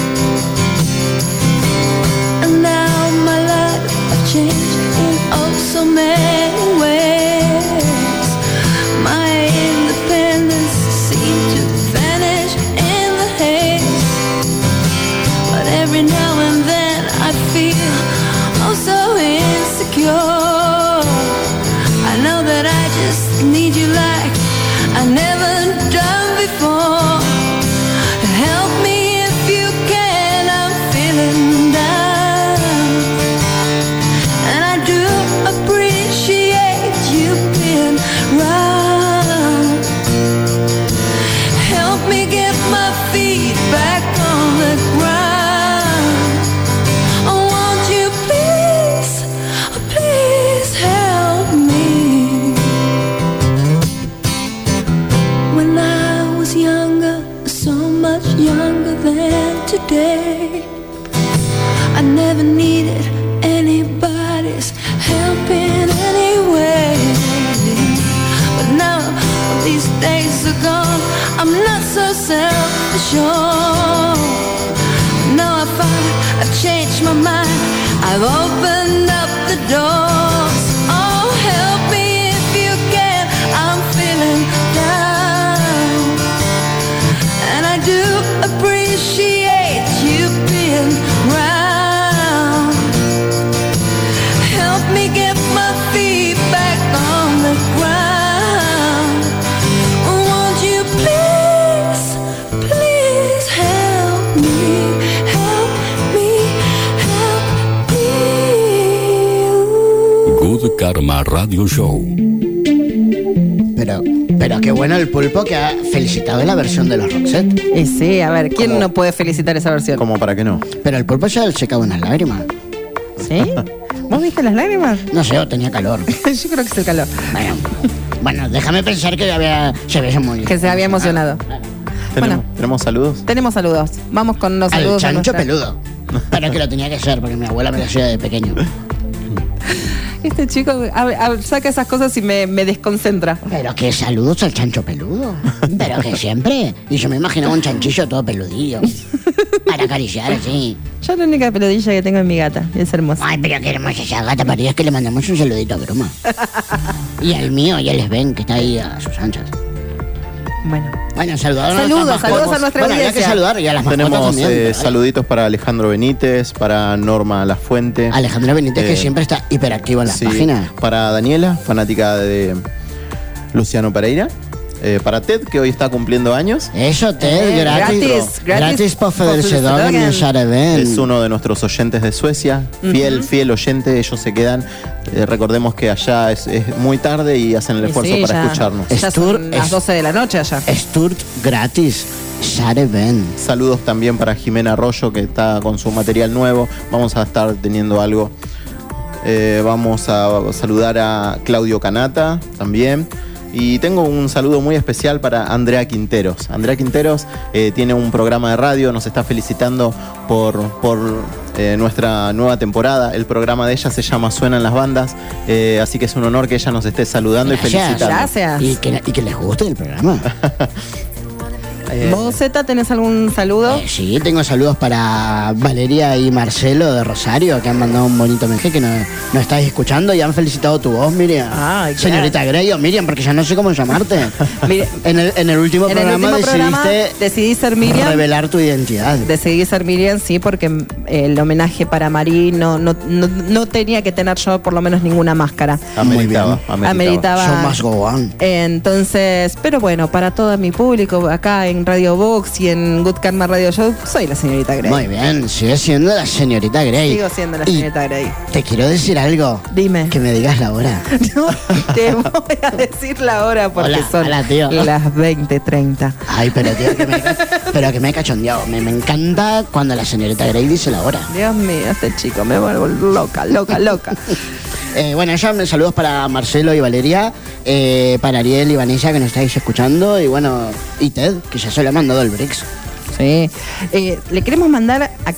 And now my life I've changed in oh so many ways. My independence seemed to vanish in the haze. But every now and then I feel oh so insecure. I know that I just need you like I never done before. Help me if you can, I'm feeling down. And I do appreciate you being around. Help me get my feet back on the ground. Oh, won't you please, oh, please help me? When I was younger, so much younger than today, I never needed anybody's help in any way. But now these days are gone, I'm not so self-assured. Now I find I've changed my mind, I've opened up the doors. Oh, help me if you can, I'm feeling down. And I do appreciate you being around. Help me get my feet back on the ground. Won't you please, please help me, help me, help me. Good Karma Radio Show. Pero qué bueno el Pulpo que ha felicitado la versión de los Roxette. Y sí, a ver, ¿quién no puede felicitar esa versión? Como para que no. Pero el Pulpo se ha secado unas lágrimas. ¿Sí? ¿Vos viste las lágrimas? No sé, tenía calor. Yo creo que es el calor. Bueno, déjame pensar que se había muy... Que se había emocionado. ¿Tenemos saludos? Tenemos saludos. Vamos con los saludos. Al chancho a nuestra- peludo. Pero que lo tenía que hacer porque mi abuela me lo hacía de pequeño. Este chico saca esas cosas y me desconcentra. Pero que saludos al chancho peludo. Pero que siempre. Y yo me imaginaba un chanchillo todo peludillo. Para acariciar así. Yo la única peludilla que tengo es mi gata. Es hermosa. Ay, pero qué hermosa esa gata. Parecía que le mandamos un saludito a Bruma. Y al mío, ya les ven que está ahí a sus anchas. Bueno, saludos a nuestra bueno, hay que saludar y a las mascotas Tenemos también. saluditos para Alejandro Benítez, para Norma Lafuente. Alejandro Benítez, que siempre está hiperactivo en las páginas. Para Daniela, fanática de Luciano Pereira. Para Ted, que hoy está cumpliendo años. Eso, Ted, gratis por Federcedón en Sarevén. Es uno de nuestros oyentes de Suecia, fiel oyente. Ellos se quedan. Recordemos que allá es muy tarde y hacen el esfuerzo para escucharnos. Ya son las 12 de la noche allá. Sturt gratis, Sarevén. Saludos también para Jimena Arroyo, que está con su material nuevo. Vamos a estar teniendo algo. Vamos a saludar a Claudio Canata también. Y tengo un saludo muy especial para Andrea Quinteros. Andrea Quinteros tiene un programa de radio, nos está felicitando por nuestra nueva temporada. El programa de ella se llama Suenan las Bandas, así que es un honor que ella nos esté saludando y felicitando. Gracias. Y que les guste el programa. ¿Vos, Zeta, tenés algún saludo? Sí, tengo saludos para Valeria y Marcelo de Rosario, que han mandado un bonito mensaje que nos estáis escuchando y han felicitado tu voz, Miriam. Ay, señorita Grey o Miriam, porque ya no sé cómo llamarte. En el último programa decidí ser Miriam. Revelar tu identidad. Decidí ser Miriam, sí, porque el homenaje para Marí no tenía que tener yo por lo menos ninguna máscara. Ameritaba. Show must go on. Entonces, pero bueno, para todo mi público acá en Radio Box y en Good Karma Radio Show, soy la señorita Grey. Muy bien, sigue siendo la señorita Grey. Sigo siendo la señorita Grey. Te quiero decir algo. Dime. Que me digas la hora. No, te voy a decir la hora porque son las 20:30. Ay, pero tío, que me he cachondeado. Me encanta cuando la señorita Grey dice la hora. Dios mío, este chico me vuelvo loca. Bueno, saludos para Marcelo y Valeria, para Ariel y Vanessa que nos estáis escuchando, y bueno, y Ted, que ya se le ha mandado el Brix. Sí. Le queremos mandar a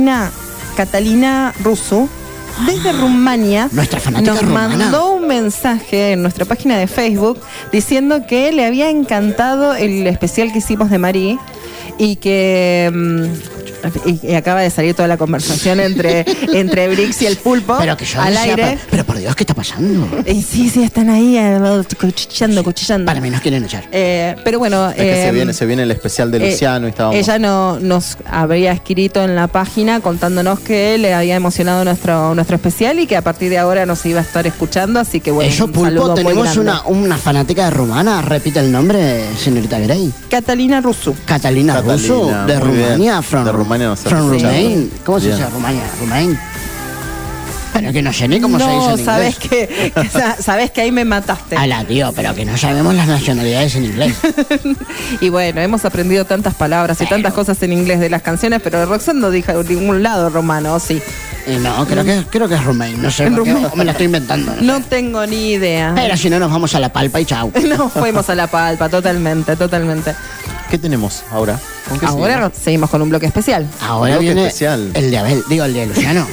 Catalina Russo desde Rumania. Nuestra fanática nos rumana. Mandó un mensaje en nuestra página de Facebook diciendo que le había encantado el especial que hicimos de Marí y que y acaba de salir toda la conversación entre Brix y el Pulpo pero que yo al aire. Pero por Dios, ¿qué está pasando? Sí, están ahí cuchillando. Para mí nos quieren echar. Pero bueno, es que se viene el especial de Luciano y estábamos. Ella nos habría escrito en la página contándonos que le había emocionado nuestro especial y que a partir de ahora nos iba a estar escuchando, así que bueno. Eso, Pulpo, tenemos una fanática rumana. Repite el nombre, señorita Grey. Catalina Russo. Catalina Russo, de Rumania. De Rumania no se Rumain. ¿Cómo se dice Rumania? Rumain. Pero que no sé ni cómo se dice en inglés. Sabes que ahí me mataste. Ala, tío, pero que no sabemos las nacionalidades en inglés. Y bueno, hemos aprendido tantas palabras y tantas cosas en inglés de las canciones, pero Roxanne no dijo en ningún lado romano, ¿o sí? No, creo que es Rumain. No sé, o me la estoy inventando. No tengo ni idea. Pero si no, nos vamos a La Palpa y chau. Nos fuimos a La Palpa, totalmente. ¿Qué tenemos ahora? Ahora seguimos con un bloque especial. Ahora viene el de Abel, el de Luciano.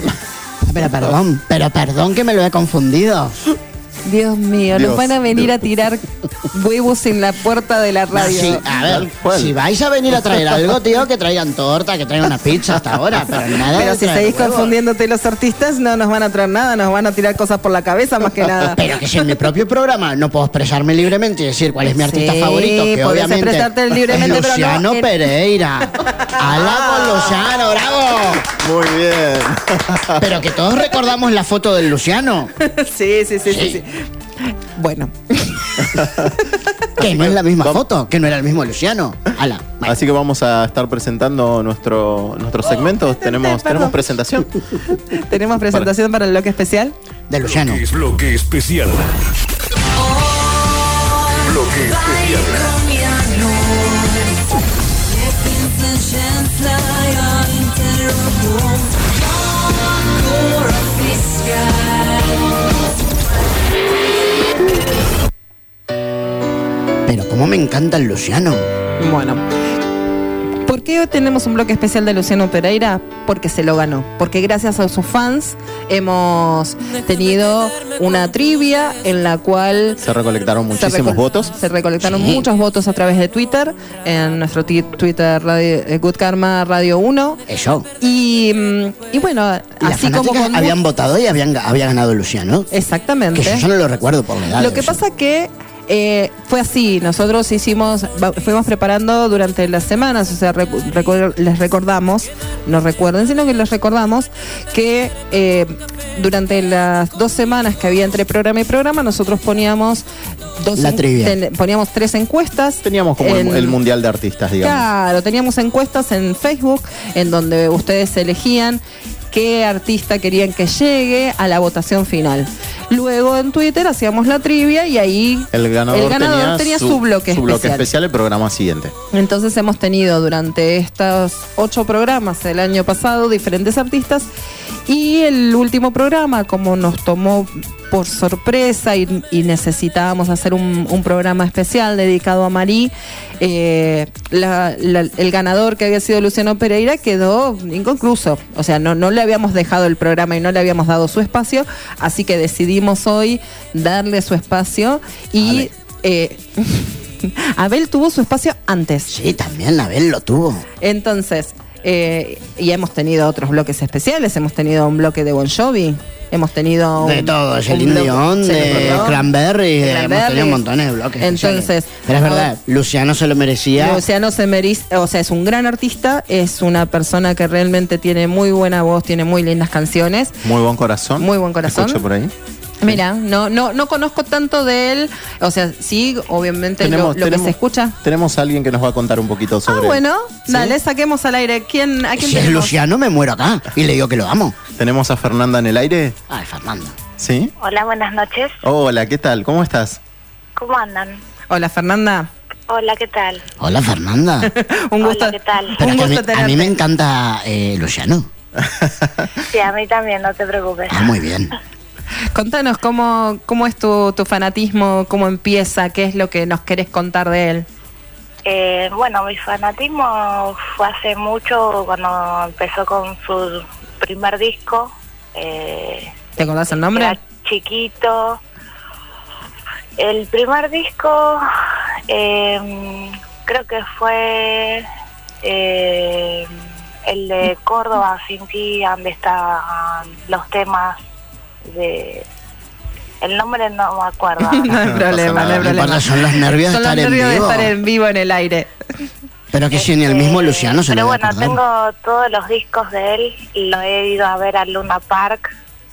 Pero perdón que me lo he confundido. Dios mío, nos van a venir a tirar huevos en la puerta de la radio. Sí, a ver, si vais a venir a traer algo, tío, que traigan torta, que traigan una pizza hasta ahora, pero nada. Pero si seguís confundiéndote los artistas, no nos van a traer nada, nos van a tirar cosas por la cabeza más que nada. Pero que si en mi propio programa no puedo expresarme libremente y decir cuál es mi artista favorito, que obviamente expresarte libremente, es Luciano Pereira. ¡Hala con Luciano, bravo! Muy bien. Pero que todos recordamos la foto del Luciano. Sí. Bueno. Que no es la misma foto, que no era el mismo Luciano. Ala, así que vamos a estar presentando nuestro segmento. Tenemos presentación. Tenemos presentación para el bloque especial de Luciano. Bloque especial. Bloque especial. Pero cómo me encanta el Luciano. Bueno, ¿por qué hoy tenemos un bloque especial de Luciano Pereira? Porque se lo ganó. Porque gracias a sus fans hemos tenido una trivia en la cual se recolectaron muchísimos votos. Se recolectaron muchos votos a través de Twitter, en nuestro Twitter Good Karma Radio 1. Eso. Y bueno, y así como habían votado y había ganado Luciano. Exactamente. Que yo no lo recuerdo por la edad. Lo que pasa que fue así, nosotros fuimos preparando durante las semanas, o sea, les recordamos, no recuerden, sino que les recordamos que durante las 2 semanas que había entre programa y programa, nosotros poníamos poníamos 3 encuestas. Teníamos como el mundial de artistas, digamos. Claro, teníamos encuestas en Facebook en donde ustedes elegían qué artista querían que llegue a la votación final. Luego en Twitter hacíamos la trivia y ahí el ganador tenía su bloque especial, el programa siguiente. Entonces hemos tenido durante estos 8 programas el año pasado diferentes artistas Y el último programa, como nos tomó por sorpresa y necesitábamos hacer un programa especial dedicado a Marí, el ganador, que había sido Luciano Pereira, quedó inconcluso. O sea, no le habíamos dejado el programa y no le habíamos dado su espacio, así que decidimos hoy darle su espacio y Abel tuvo su espacio antes. Sí, también Abel lo tuvo. Entonces, y hemos tenido otros bloques especiales, hemos tenido un bloque de Bon Jovi, hemos tenido de todo, Celine Dion, de Cranberry, hemos tenido montones de bloques. Entonces, pero es verdad, Luciano se lo merecía. Luciano se merece, o sea, es un gran artista, es una persona que realmente tiene muy buena voz, tiene muy lindas canciones. Muy buen corazón. Muy buen corazón. Escucho por ahí. Mira, no conozco tanto de él, o sea, sí, obviamente lo que se escucha. Tenemos a alguien que nos va a contar un poquito sobre bueno, ¿sí? Dale, saquemos al aire. ¿A quién si es Luciano, me muero acá y le digo que lo amo. ¿Tenemos a Fernanda en el aire? Ah, Fernanda. ¿Sí? Hola, buenas noches. Hola, ¿qué tal? ¿Cómo estás? ¿Cómo andan? Hola, Fernanda. Hola, ¿qué tal? Hola, Fernanda. Un gusto. Hola, ¿qué tal? Pero a mí me encanta Luciano. Sí, a mí también, no te preocupes. Ah, muy bien. Contanos cómo es tu fanatismo, cómo empieza, qué es lo que nos querés contar de él. Bueno, mi fanatismo fue hace mucho, cuando empezó con su primer disco. ¿Te acordás el nombre? Era chiquito. El primer disco creo que fue el de Córdoba Sin Ti, donde están los temas de... El nombre no me acuerdo. No hay problema, no hay problema. Son los nervios de estar en vivo en el aire. Pero que si ni el mismo Luciano se pero lo bueno, tengo todos los discos de él y lo he ido a ver al Luna Park.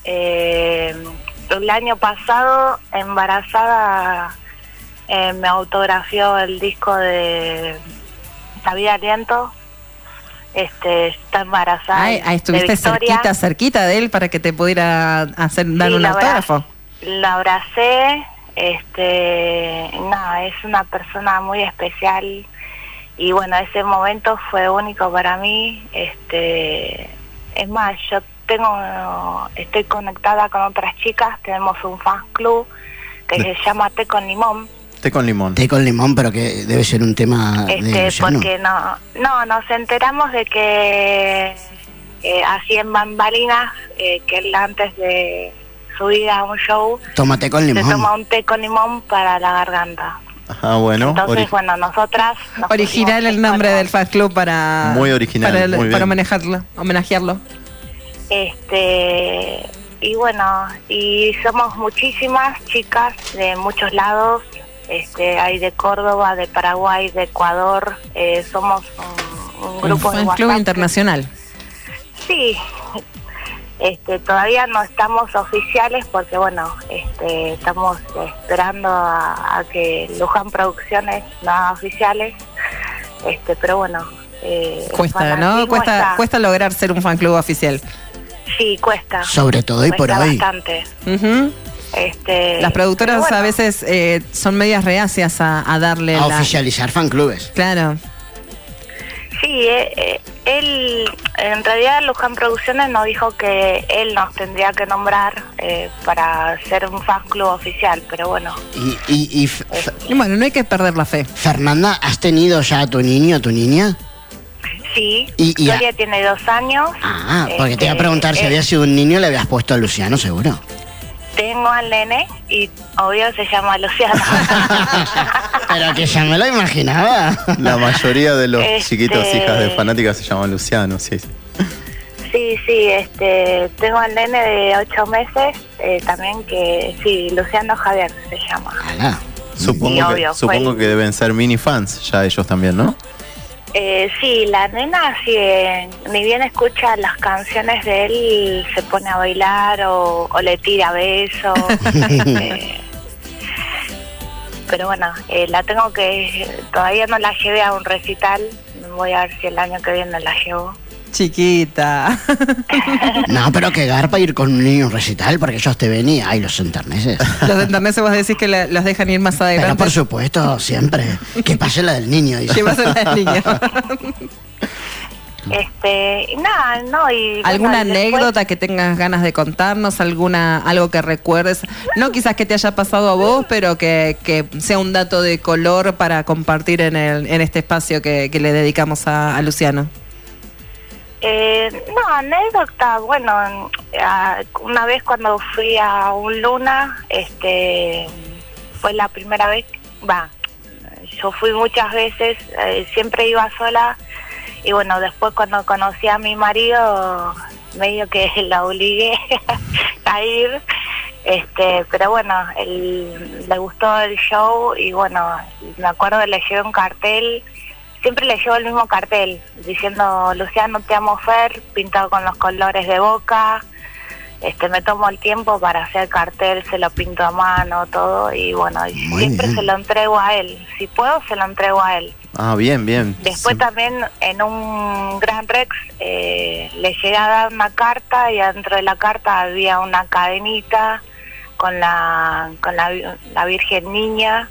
El año pasado, embarazada, me autografió el disco de La Vida Aliento. Está embarazada. Ahí estuviste cerquita de él para que te pudiera dar un autógrafo. La abracé, nada, es una persona muy especial y bueno, ese momento fue único para mí. Es más, yo estoy conectada con otras chicas, tenemos un fan club que se llama Té con Limón. Té con limón. Té con limón, pero que debe ser un tema de Luciano. Porque nos enteramos de que así en bambalinas, que él antes de subir a un show toma té con limón. se toma un té con limón para la garganta. Ah, bueno. Entonces, bueno, nosotras... Original el nombre del fan club para... Muy original, muy para bien. homenajearlo. Y bueno, y somos muchísimas chicas de muchos lados. Hay de Córdoba, de Paraguay, de Ecuador. Somos un grupo de fan club internacional. Sí. Todavía no estamos oficiales porque bueno, estamos esperando a que Luján Producciones nos haga oficiales. Pero bueno, cuesta, ¿no? Cuesta lograr ser un fan club oficial. Sí, cuesta. Sobre todo y por hoy. Bastante. Las productoras a veces son medias reacias a darle a oficializar fan clubes. Claro. Sí, él, en realidad Luján Producciones nos dijo que él nos tendría que nombrar para ser un fan club oficial, pero bueno. Y bueno, no hay que perder la fe. Fernanda, ¿has tenido ya a tu niño o tu niña? Sí, Gloria tiene 2 años. Ah, porque te iba a preguntar si había sido un niño, le habías puesto a Luciano, seguro. Tengo al nene y obvio se llama Luciano. Pero que ya me lo imaginaba. La mayoría de los chiquitos hijas de fanáticas se llaman Luciano, sí. Sí, tengo al nene de 8 meses, también que sí, Luciano Javier se llama. Supongo que deben ser mini fans ya ellos también, ¿no? Sí, la nena, sí, ni bien escucha las canciones de él, se pone a bailar o le tira besos. Pero bueno, todavía no la llevé a un recital, voy a ver si el año que viene la llevo. Chiquita. No, pero que garpa ir con un niño a un recital, porque ellos te ven y ay, los enterneces. Los enterneces vos decís que los dejan ir más adelante. Pero por supuesto, siempre. Que pase la del niño. Que pase la del niño. Y nada, ¿no? Y, ¿Alguna bueno, y después- anécdota que tengas ganas de contarnos? Algo que recuerdes? No quizás que te haya pasado a vos, pero que sea un dato de color para compartir en este espacio que le dedicamos a Luciano. No, anécdota, bueno, una vez cuando fui a un Luna, fue la primera vez, yo fui muchas veces, siempre iba sola, y bueno, después cuando conocí a mi marido, medio que la obligué a ir, pero bueno, le gustó el show, y bueno, me acuerdo que le llevé un cartel. Siempre le llevo el mismo cartel, diciendo Luciano, te amo Fer, pintado con los colores de Boca. Me tomo el tiempo para hacer el cartel, se lo pinto a mano, todo, y bueno, siempre se lo entrego a él. Si puedo, se lo entrego a él. Ah, bien. Después también en un Gran Rex le llegué a dar una carta, y dentro de la carta había una cadenita con la Virgen Niña,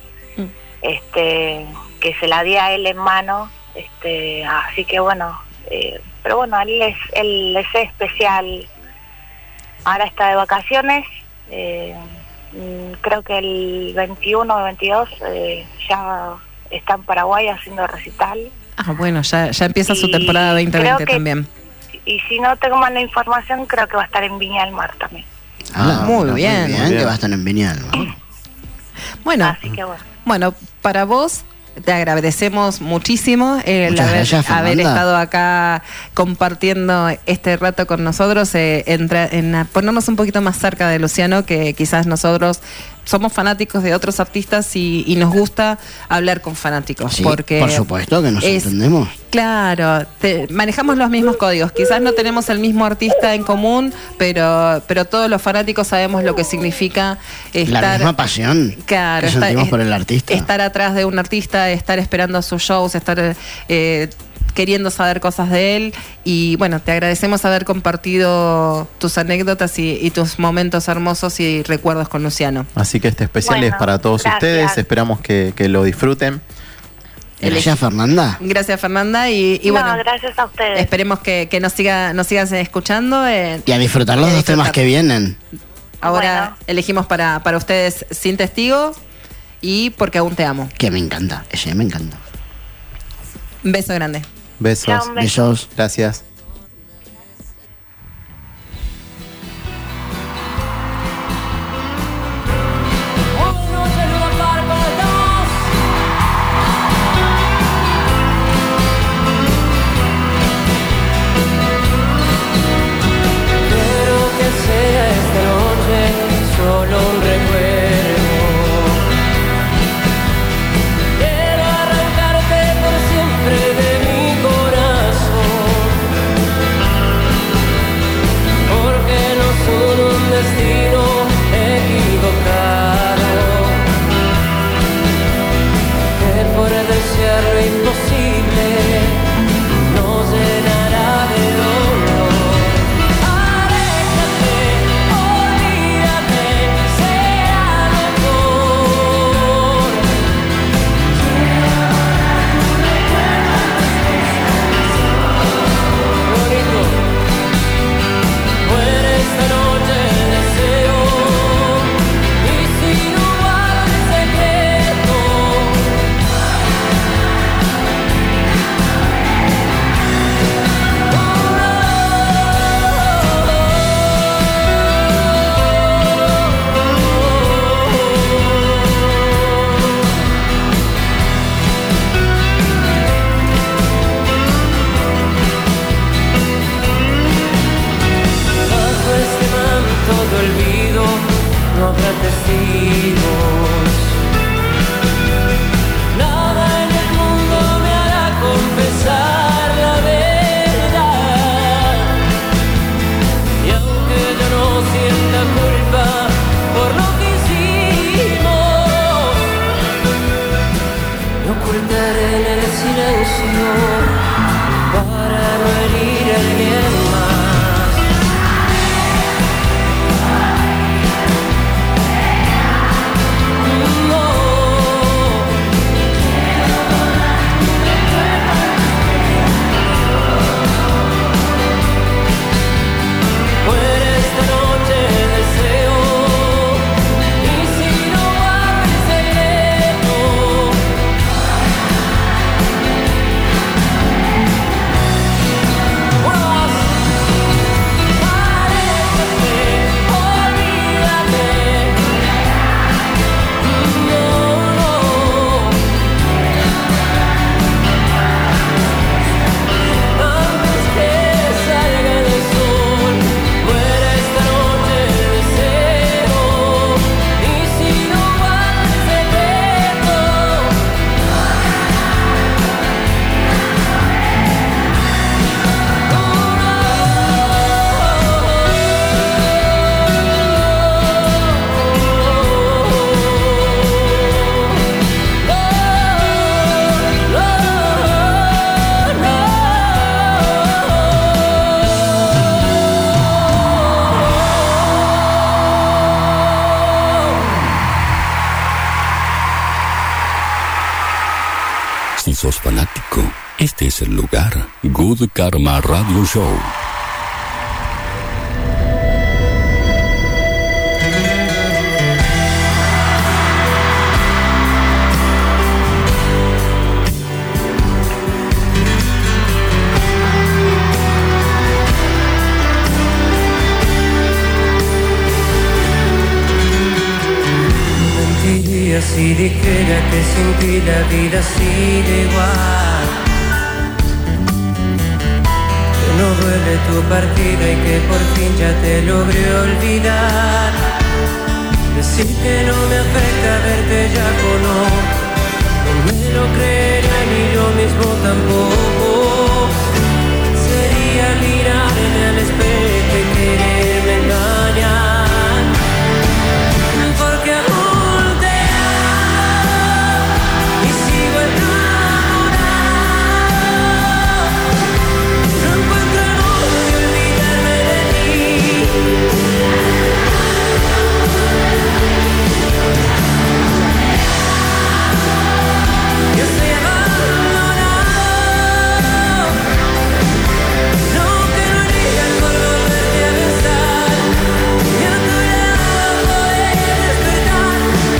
que se la di a él en mano, así que bueno, pero bueno, él es especial. Ahora está de vacaciones, creo que el 21 o 22 ya está en Paraguay haciendo recital. Ah, bueno, ya empieza su temporada 2020 también. Y si no tengo mala información, creo que va a estar en Viña del Mar también. Muy bien. Que va a estar en Viña del Mar. Bueno, así que bueno, para vos te agradecemos muchísimo el haber estado acá compartiendo este rato con nosotros, en ponernos un poquito más cerca de Luciano, que quizás nosotros somos fanáticos de otros artistas y nos gusta hablar con fanáticos. Sí, porque por supuesto que nos entendemos. Claro, manejamos los mismos códigos. Quizás no tenemos el mismo artista en común, pero todos los fanáticos sabemos lo que significa estar... La misma pasión que sentimos por el artista. Estar atrás de un artista, estar esperando sus shows, estar... queriendo saber cosas de él, y bueno, te agradecemos haber compartido tus anécdotas y tus momentos hermosos y recuerdos con Luciano. Así que este especial es para todos ustedes, esperamos que lo disfruten. Gracias, Fernanda. Gracias, Fernanda, y bueno, gracias a ustedes. Esperemos que nos sigan escuchando. Y a disfrutar los dos temas que vienen. Ahora elegimos para ustedes Sin Testigo y Porque Aún Te Amo. Que me encanta, ese me encanta. Un beso grande. Besos. Chao, un beso. Besos. Gracias. Quiero que sea esta noche solo un recuerdo. Quiero arrancarte por siempre de mi corazón. sos fanático, este es el lugar. Good Karma Radio Show. Si dijera que sin ti la vida sigue igual, que no duele tu partida y que por fin ya te logré olvidar. Decir que no me afecta verte ya con otro, no me lo creería ni yo mismo tampoco. Sería mirarme al espejo y quererme engañar, porque aún te y sigo enamorado. No encuentro el modo de olvidarme de ti. Yo estoy abandonado. No, que no haría por volverte a besar y a tu lado poder despertar.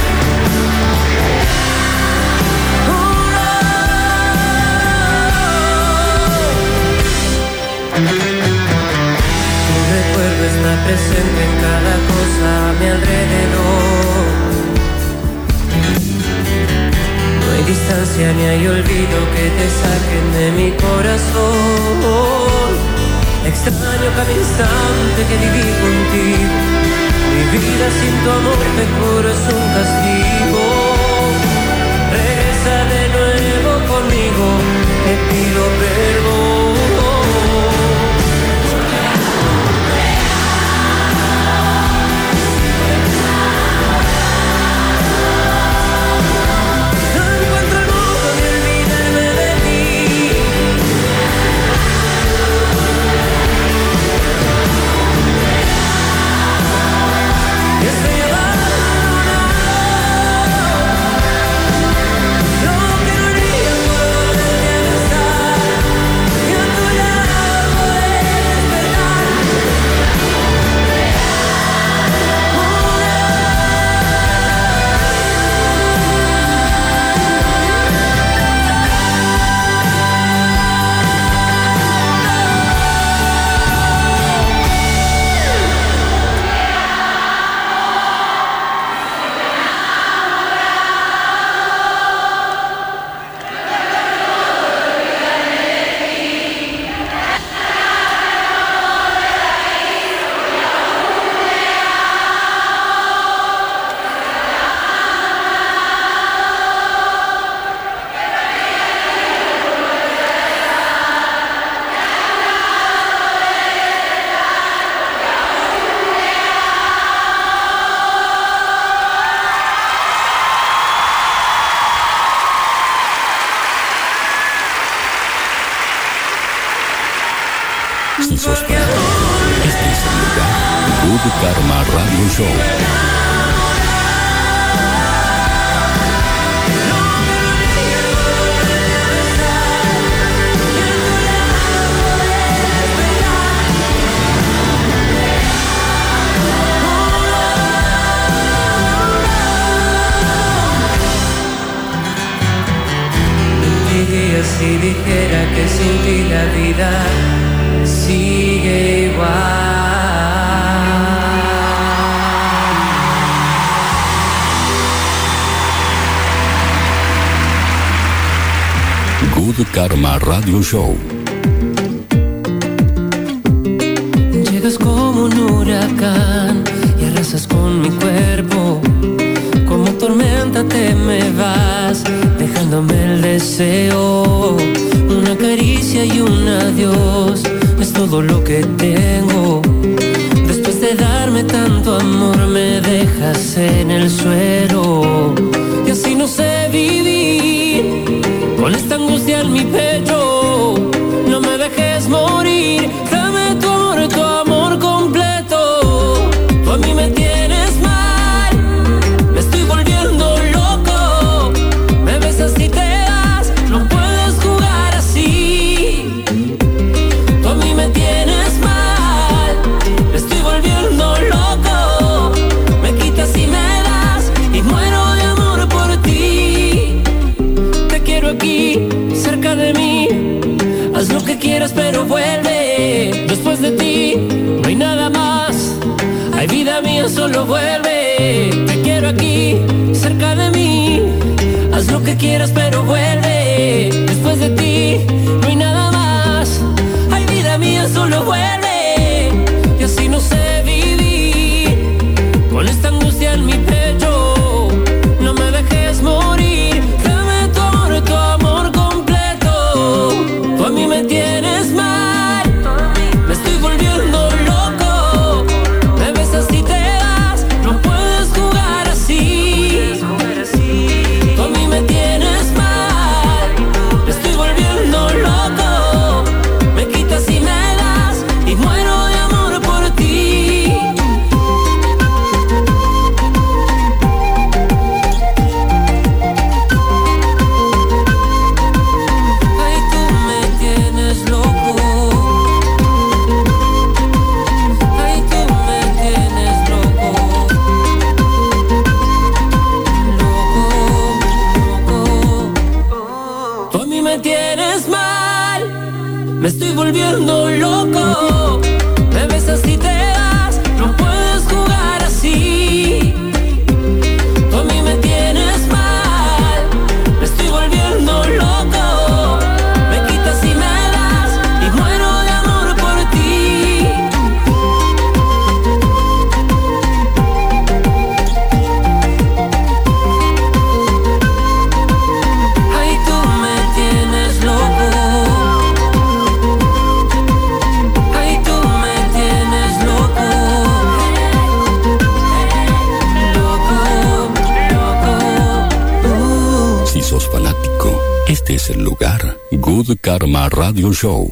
Tu recuerdo está presente en cada cosa a mi alrededor. No hay distancia ni hay olvido que te saquen de mi corazón. Extraño cada instante que viví contigo. Mi vida sin tu amor te juro es un castigo. Regresa de nuevo conmigo, te pido perdón. No encuentro el modo de olvidarme de ti. Yo estoy abandonado. No, que no haría por volverte a besar y a tu lado poder despertar. Si sos fanático, este es el lugar. Good Karma Radio Show. Mentiría si dijera que sin ti la vida sigue igual. Good Karma Radio Show. Llegas como un huracán y arrasas con mi cuerpo. Como tormenta te me vas, dejándome el deseo. Una caricia y un adiós es todo lo que tengo. Después de darme tanto amor me dejas en el suelo. Y así no sé vivir con esta angustia en mi pecho. No me dejes morir, dame tu amor completo. Tú a mí me tienes mal, me estoy volviendo loco. Me besas y te vas, no puedo solo vuelve. Te quiero aquí, cerca de mí. Haz lo que quieras, pero vuelve. Después de ti, no hay nada más. Ay, vida mía, solo vuelve. Y así no sé vivir con esta angustia en mi pecho. No me dejes morir. Dame tu amor completo. Tú a mí me tienes mal. Me estoy volviendo loco. Me besas y te vas. No puedes jugar así. Tú a mí me tienes mal. Me estoy volviendo loco. Me quitas y me das. Y muero de amor por ti. Ay, tú me tienes loco. Ay, tú me tienes loco. Loco. Tú a mí me tienes mal. Me estoy volviendo loco. Me besas y te vas. No puedes jugar así. Tú a mí me tienes mal. Me estoy volviendo loco. Me quitas y me das. Y muero de amor por ti. Ay, tú me tienes loco. Ay, tú me tienes loco. Loco. Si sos fanático, este es el lugar. Good Karma Radio Show.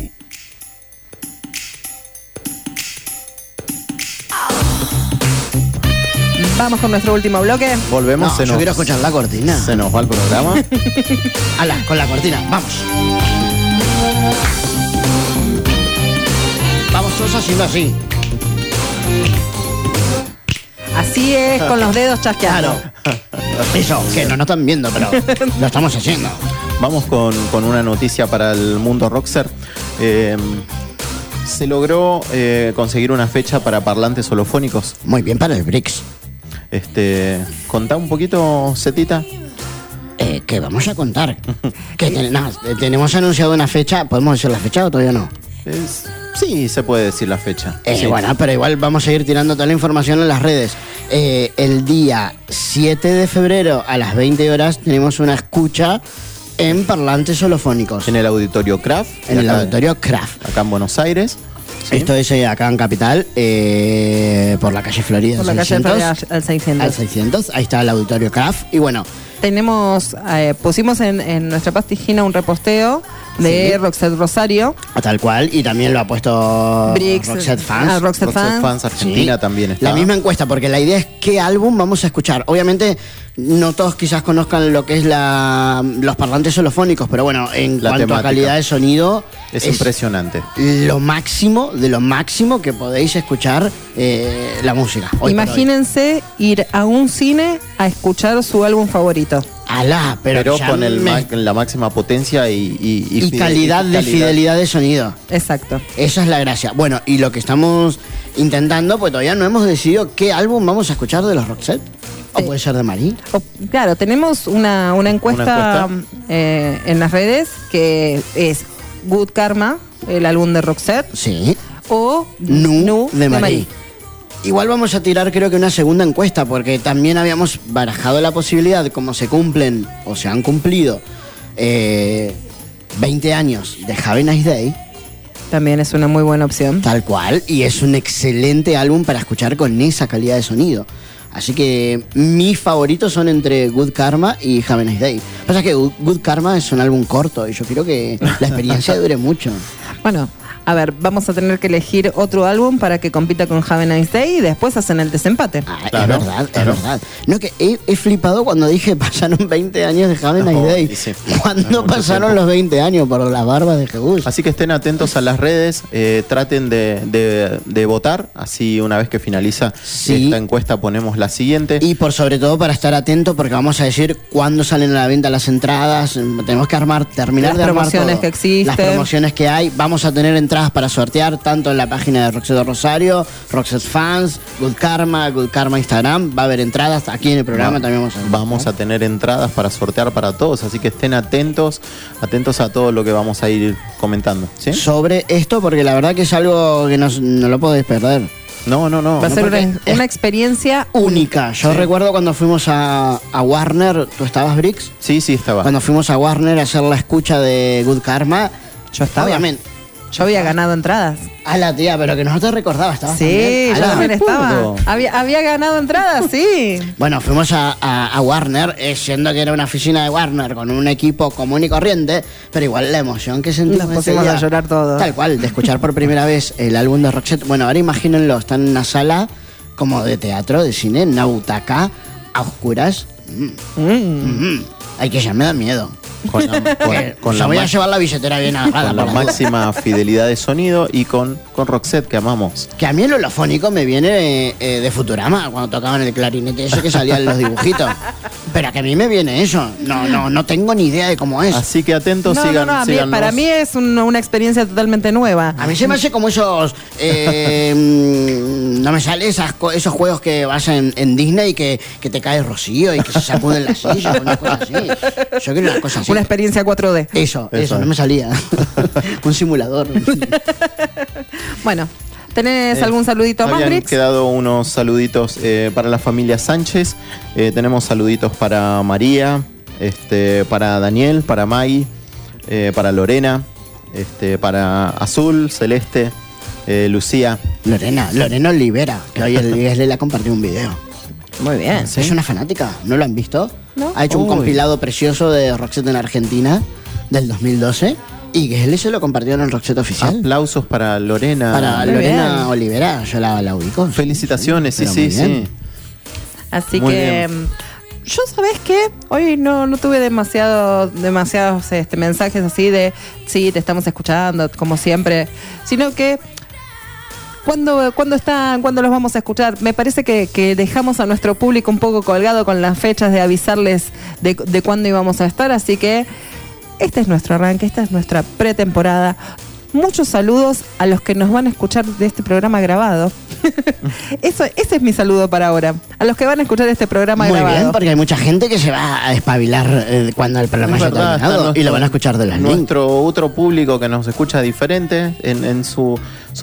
Vamos con nuestro último bloque. Volvemos. No, yo quiero escuchar la cortina. Se nos va el programa. Con la cortina, vamos. Vamos todos haciendo así. Así es, con los dedos chasqueando. Claro. Eso, que no nos están viendo, pero lo estamos haciendo. Vamos con una noticia para el mundo rockster. Se logró conseguir una fecha para parlantes holofónicos. Muy bien para el BRICS. Contá un poquito, Zetita. ¿Qué vamos a contar? Tenemos anunciado una fecha. ¿Podemos decir la fecha o todavía no? Sí, se puede decir la fecha. Sí. Bueno, pero igual vamos a ir tirando toda la información en las redes. El día 7 de febrero a las 20 horas tenemos una escucha en parlantes holofónicos. En el Auditorio Kraft. En el Auditorio Kraft. Acá en Buenos Aires. ¿Sí? Esto es acá en Capital, por la calle Florida. Por la calle Florida al 600. Al 600, ahí está el Auditorio Kraft. Y bueno, tenemos, pusimos en nuestra página un reposteo de Roxette Rosario. Tal cual, y también lo ha puesto Brix, Roxette Fans. Roxette Fans Argentina también está. La misma encuesta, porque la idea es qué álbum vamos a escuchar. Obviamente, no todos quizás conozcan lo que es los parlantes holofónicos, pero bueno, en cuanto a calidad de sonido, es impresionante. Lo máximo de lo máximo que podéis escuchar la música. Imagínense ir a un cine a escuchar su álbum favorito. Alá, pero con la máxima potencia y calidad de fidelidad de sonido. Exacto. Esa es la gracia. Bueno, y lo que estamos intentando, pues todavía no hemos decidido qué álbum vamos a escuchar de los Roxette. ¿O puede ser de Marí? Claro, tenemos una encuesta en las redes que es Good Karma, el álbum de Roxette. Sí. O Nu de Marí. Igual vamos a tirar creo que una segunda encuesta, porque también habíamos barajado la posibilidad, como se cumplen o se han cumplido 20 años de Have a Nice Day. También es una muy buena opción. Tal cual, y es un excelente álbum para escuchar con esa calidad de sonido. Así que mis favoritos son entre Good Karma y Have a Nice Day. Pasa que Good Karma es un álbum corto y yo quiero que la experiencia dure mucho. Bueno, a ver, vamos a tener que elegir otro álbum para que compita con Have a Nice Day y después hacen el desempate. Claro, es verdad. No, que he flipado cuando dije pasaron 20 años de Have a Nice Day. Sí. ¿Cuándo pasaron los 20 años? Por la barba de Jesús. Así que estén atentos a las redes, traten de votar, así una vez que finaliza esta encuesta ponemos la siguiente. Y por sobre todo para estar atentos, porque vamos a decir cuándo salen a la venta las entradas, tenemos que terminar de armar las promociones que existen, las promociones que hay, vamos a tener entradas entradas para sortear, tanto en la página de Roxette Rosario, Roxette Fans, Good Karma Instagram. Va a haber entradas aquí en el programa. También vamos a tener entradas para sortear para todos, así que estén atentos a todo lo que vamos a ir comentando, ¿sí? Sobre esto, porque la verdad que es algo que no lo podéis perder. No. Va a ser una experiencia única. Yo recuerdo cuando fuimos a Warner. ¿Tú estabas, Brix? Sí, estaba. Cuando fuimos a Warner a hacer la escucha de Good Karma, yo estaba. Obviamente. Yo había ganado entradas. A la tía, pero que no te recordaba. ¿Estabas sí, también? Yo también estaba. Había ganado entradas, sí. Bueno, fuimos a Warner, siendo que era una oficina de Warner con un equipo común y corriente, pero igual la emoción que sentimos. Nos pusimos a llorar todos. Tal cual, de escuchar por primera vez el álbum de Roxette. Bueno, ahora imagínenlo, están en una sala como de teatro, de cine, en una butaca, a oscuras. Hay que ya me da miedo. Voy a llevar la billetera bien agarrada. Con la máxima fidelidad de sonido y con Roxette, que amamos. Que a mí el holofónico me viene de Futurama, cuando tocaban el clarinete ese que salía en los dibujitos. Pero que a mí me viene eso. No tengo ni idea de cómo es. Así que atentos, síganos. Para mí es una experiencia totalmente nueva. A mí se me hace como esos... no me sale esos juegos que vas en Disney que te cae rocío y que se sacuden las sillas, una cosa así. Yo quiero una cosa así. Una experiencia 4D. Eso, no me salía. Un simulador. Bueno, ¿tenés algún saludito más, Brix? Habían quedado unos saluditos para la familia Sánchez. Tenemos saluditos para María, para Daniel, para Maggie, para Lorena, para Azul, Celeste, Lucía. Lorena Olivera, que hoy el ISL le ha compartido un video. Muy bien. ¿Sí? Es una fanática, ¿no lo han visto? ¿No? Ha hecho un compilado precioso de Roxette en Argentina del 2012 y que él se lo compartió en el Roxette oficial. Aplausos para Lorena. Para Lorena Olivera, yo la ubico. Felicitaciones, sí. Así muy que... bien. Yo, ¿sabés qué? Hoy no tuve demasiados mensajes así de sí, te estamos escuchando, como siempre, sino que ¿cuándo los vamos a escuchar? Me parece que dejamos a nuestro público un poco colgado con las fechas de avisarles de cuándo íbamos a estar, así que este es nuestro arranque, esta es nuestra pretemporada. Muchos saludos a los que nos van a escuchar de este programa grabado. Ese es mi saludo para ahora. A los que van a escuchar este programa grabado. Muy bien, porque hay mucha gente que se va a despabilar cuando el programa haya terminado y lo van a escuchar de las links. Nuestro otro público que nos escucha diferente en sus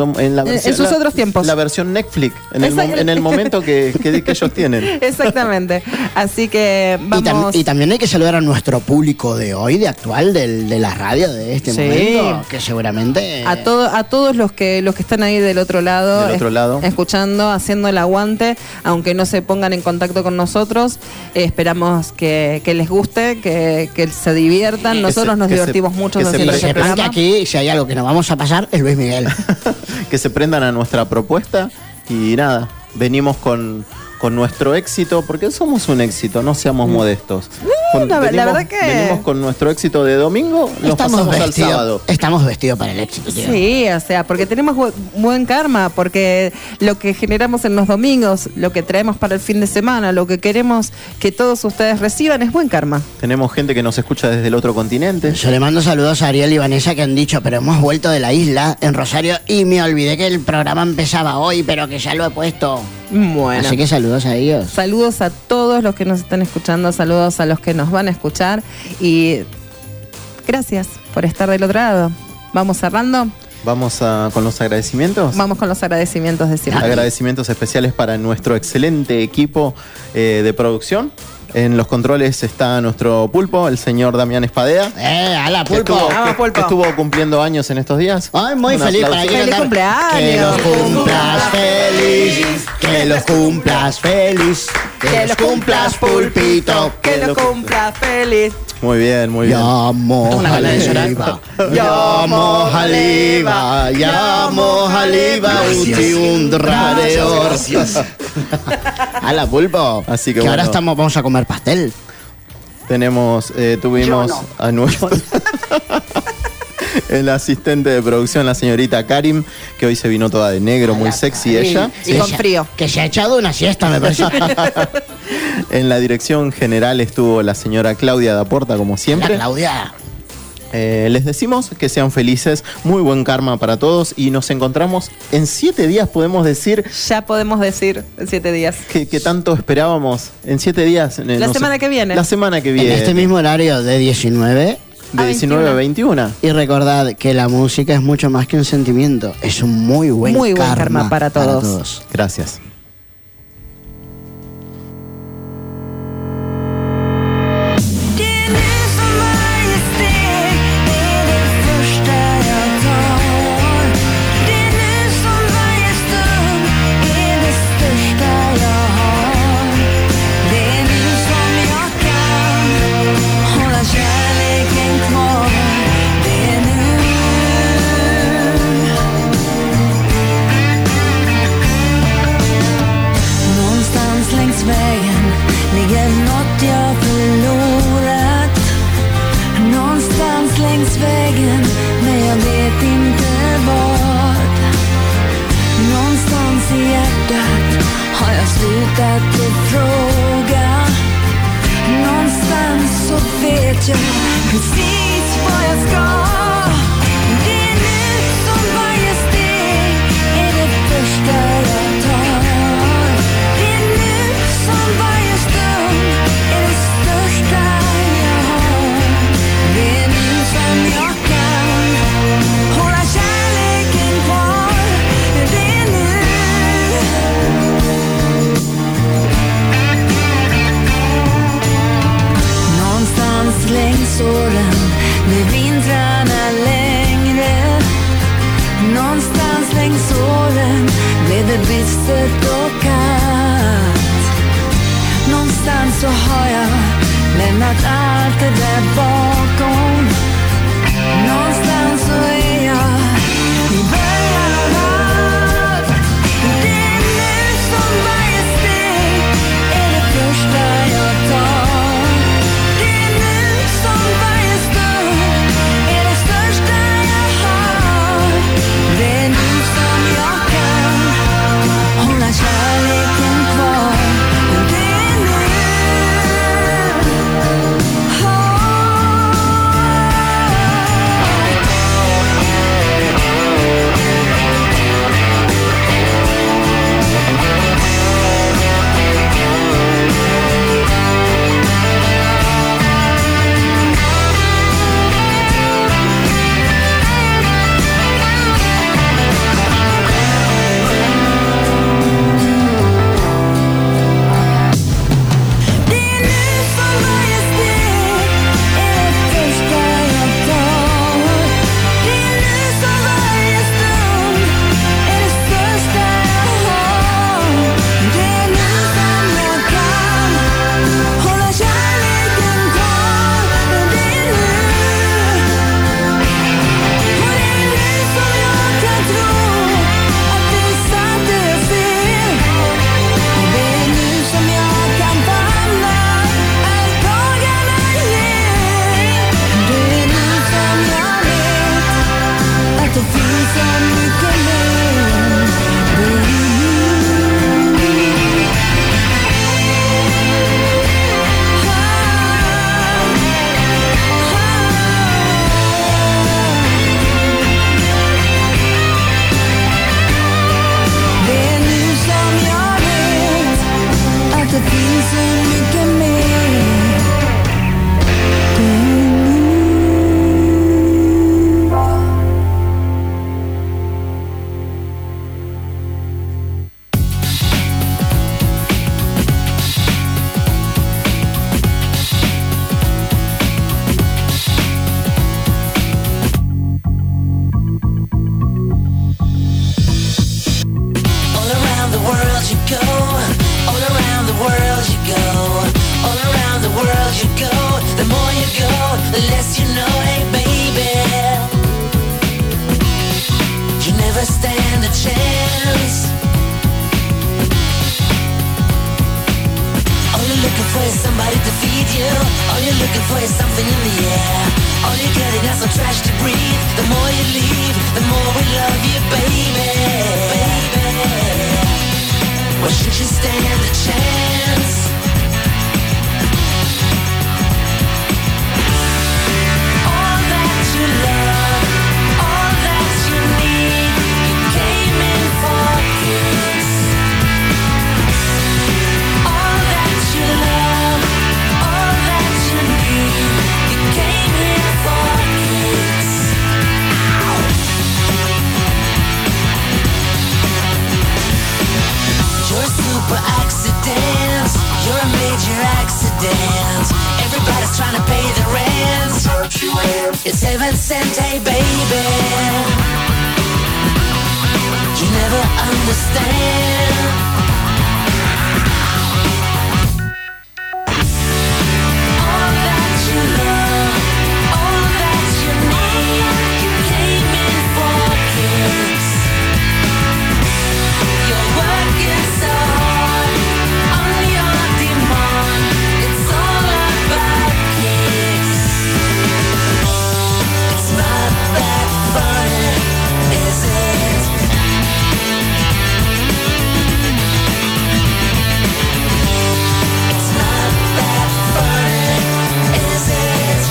otros tiempos. La versión Netflix, en el momento que ellos tienen. Exactamente. Así que vamos. Y también hay que saludar a nuestro público de hoy, de actual, de la radio, de este momento, que seguramente... A todos los que están ahí del otro lado, escuchando, haciendo el aguante, aunque no se pongan en contacto con nosotros, esperamos que les guste, que se diviertan. Nosotros nos divertimos mucho haciendo este programa. Que aquí, si hay algo que nos vamos a pasar, es Luis Miguel. Que se prendan a nuestra propuesta y nada, venimos con nuestro éxito, porque somos un éxito, no seamos modestos. La verdad que... Venimos con nuestro éxito de domingo, nos pasamos al sábado. Estamos vestidos para el éxito, tío. Sí, o sea, porque tenemos buen karma, porque lo que generamos en los domingos, lo que traemos para el fin de semana, lo que queremos que todos ustedes reciban es buen karma. Tenemos gente que nos escucha desde el otro continente. Yo le mando saludos a Ariel y Vanessa que han dicho, pero hemos vuelto de la isla en Rosario y me olvidé que el programa empezaba hoy, pero que ya lo he puesto. Bueno. Así que saludos a ellos. Saludos a todos los que nos están escuchando, saludos a los que nos van a escuchar y gracias por estar del otro lado. ¿Vamos cerrando? ¿Vamos con los agradecimientos? Vamos con los agradecimientos de siempre. Agradecimientos especiales para nuestro excelente equipo de producción. En los controles está nuestro pulpo, el señor Damián Espadea. ¡Hala, pulpo! Que estuvo cumpliendo años en estos días. ¡Ay, muy feliz! ¡Feliz cumpleaños! ¡Que los cumplas feliz! ¡Que los cumplas feliz! ¡Que los cumplas, pulpito! ¡Que los cumplas feliz! Muy bien. Llamo Jaliba, uti un rareor. Gracias. A la pulpo. Así que ahora vamos a comer pastel. Tuvimos a nuestro... el asistente de producción, la señorita Karim, que hoy se vino toda de negro, muy sexy ella. Y con frío. Que se ha echado una siesta, me parece. En la dirección general estuvo la señora Claudia Daporta, como siempre. Claudia. Les decimos que sean felices, muy buen karma para todos y nos encontramos en 7 días, podemos decir. Ya podemos decir en 7 días. Que tanto esperábamos. En 7 días. La semana que viene. La semana que viene. En este mismo horario de 19. De 19 a 21. Y recordad que la música es mucho más que un sentimiento. Es un muy buen karma para todos. Gracias. for accidents. You're a major accident. Everybody's trying to pay the rent. It's heaven sent, hey baby. You never understand. All that you love, all that you need, you came in for kicks. You're working so hard on your demand. It's all about kicks. It's not that funny, is it? It's not that funny, is it?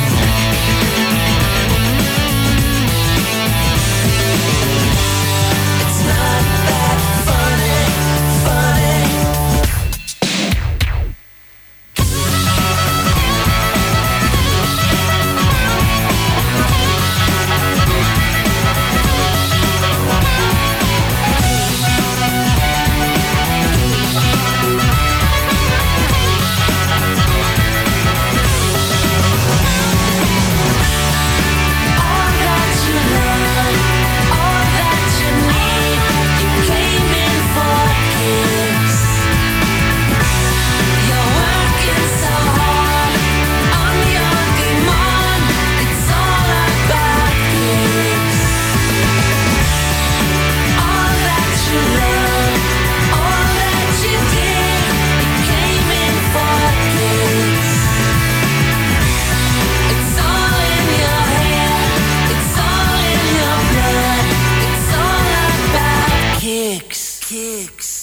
It's not that funny, funny. All that you love, all that you need, you came in for kicks. You're working so hard on your demand. It's all about kicks. All that you love, all that you did, you came in for kicks. It's all in your head, it's all in your blood, it's all about kicks, kicks.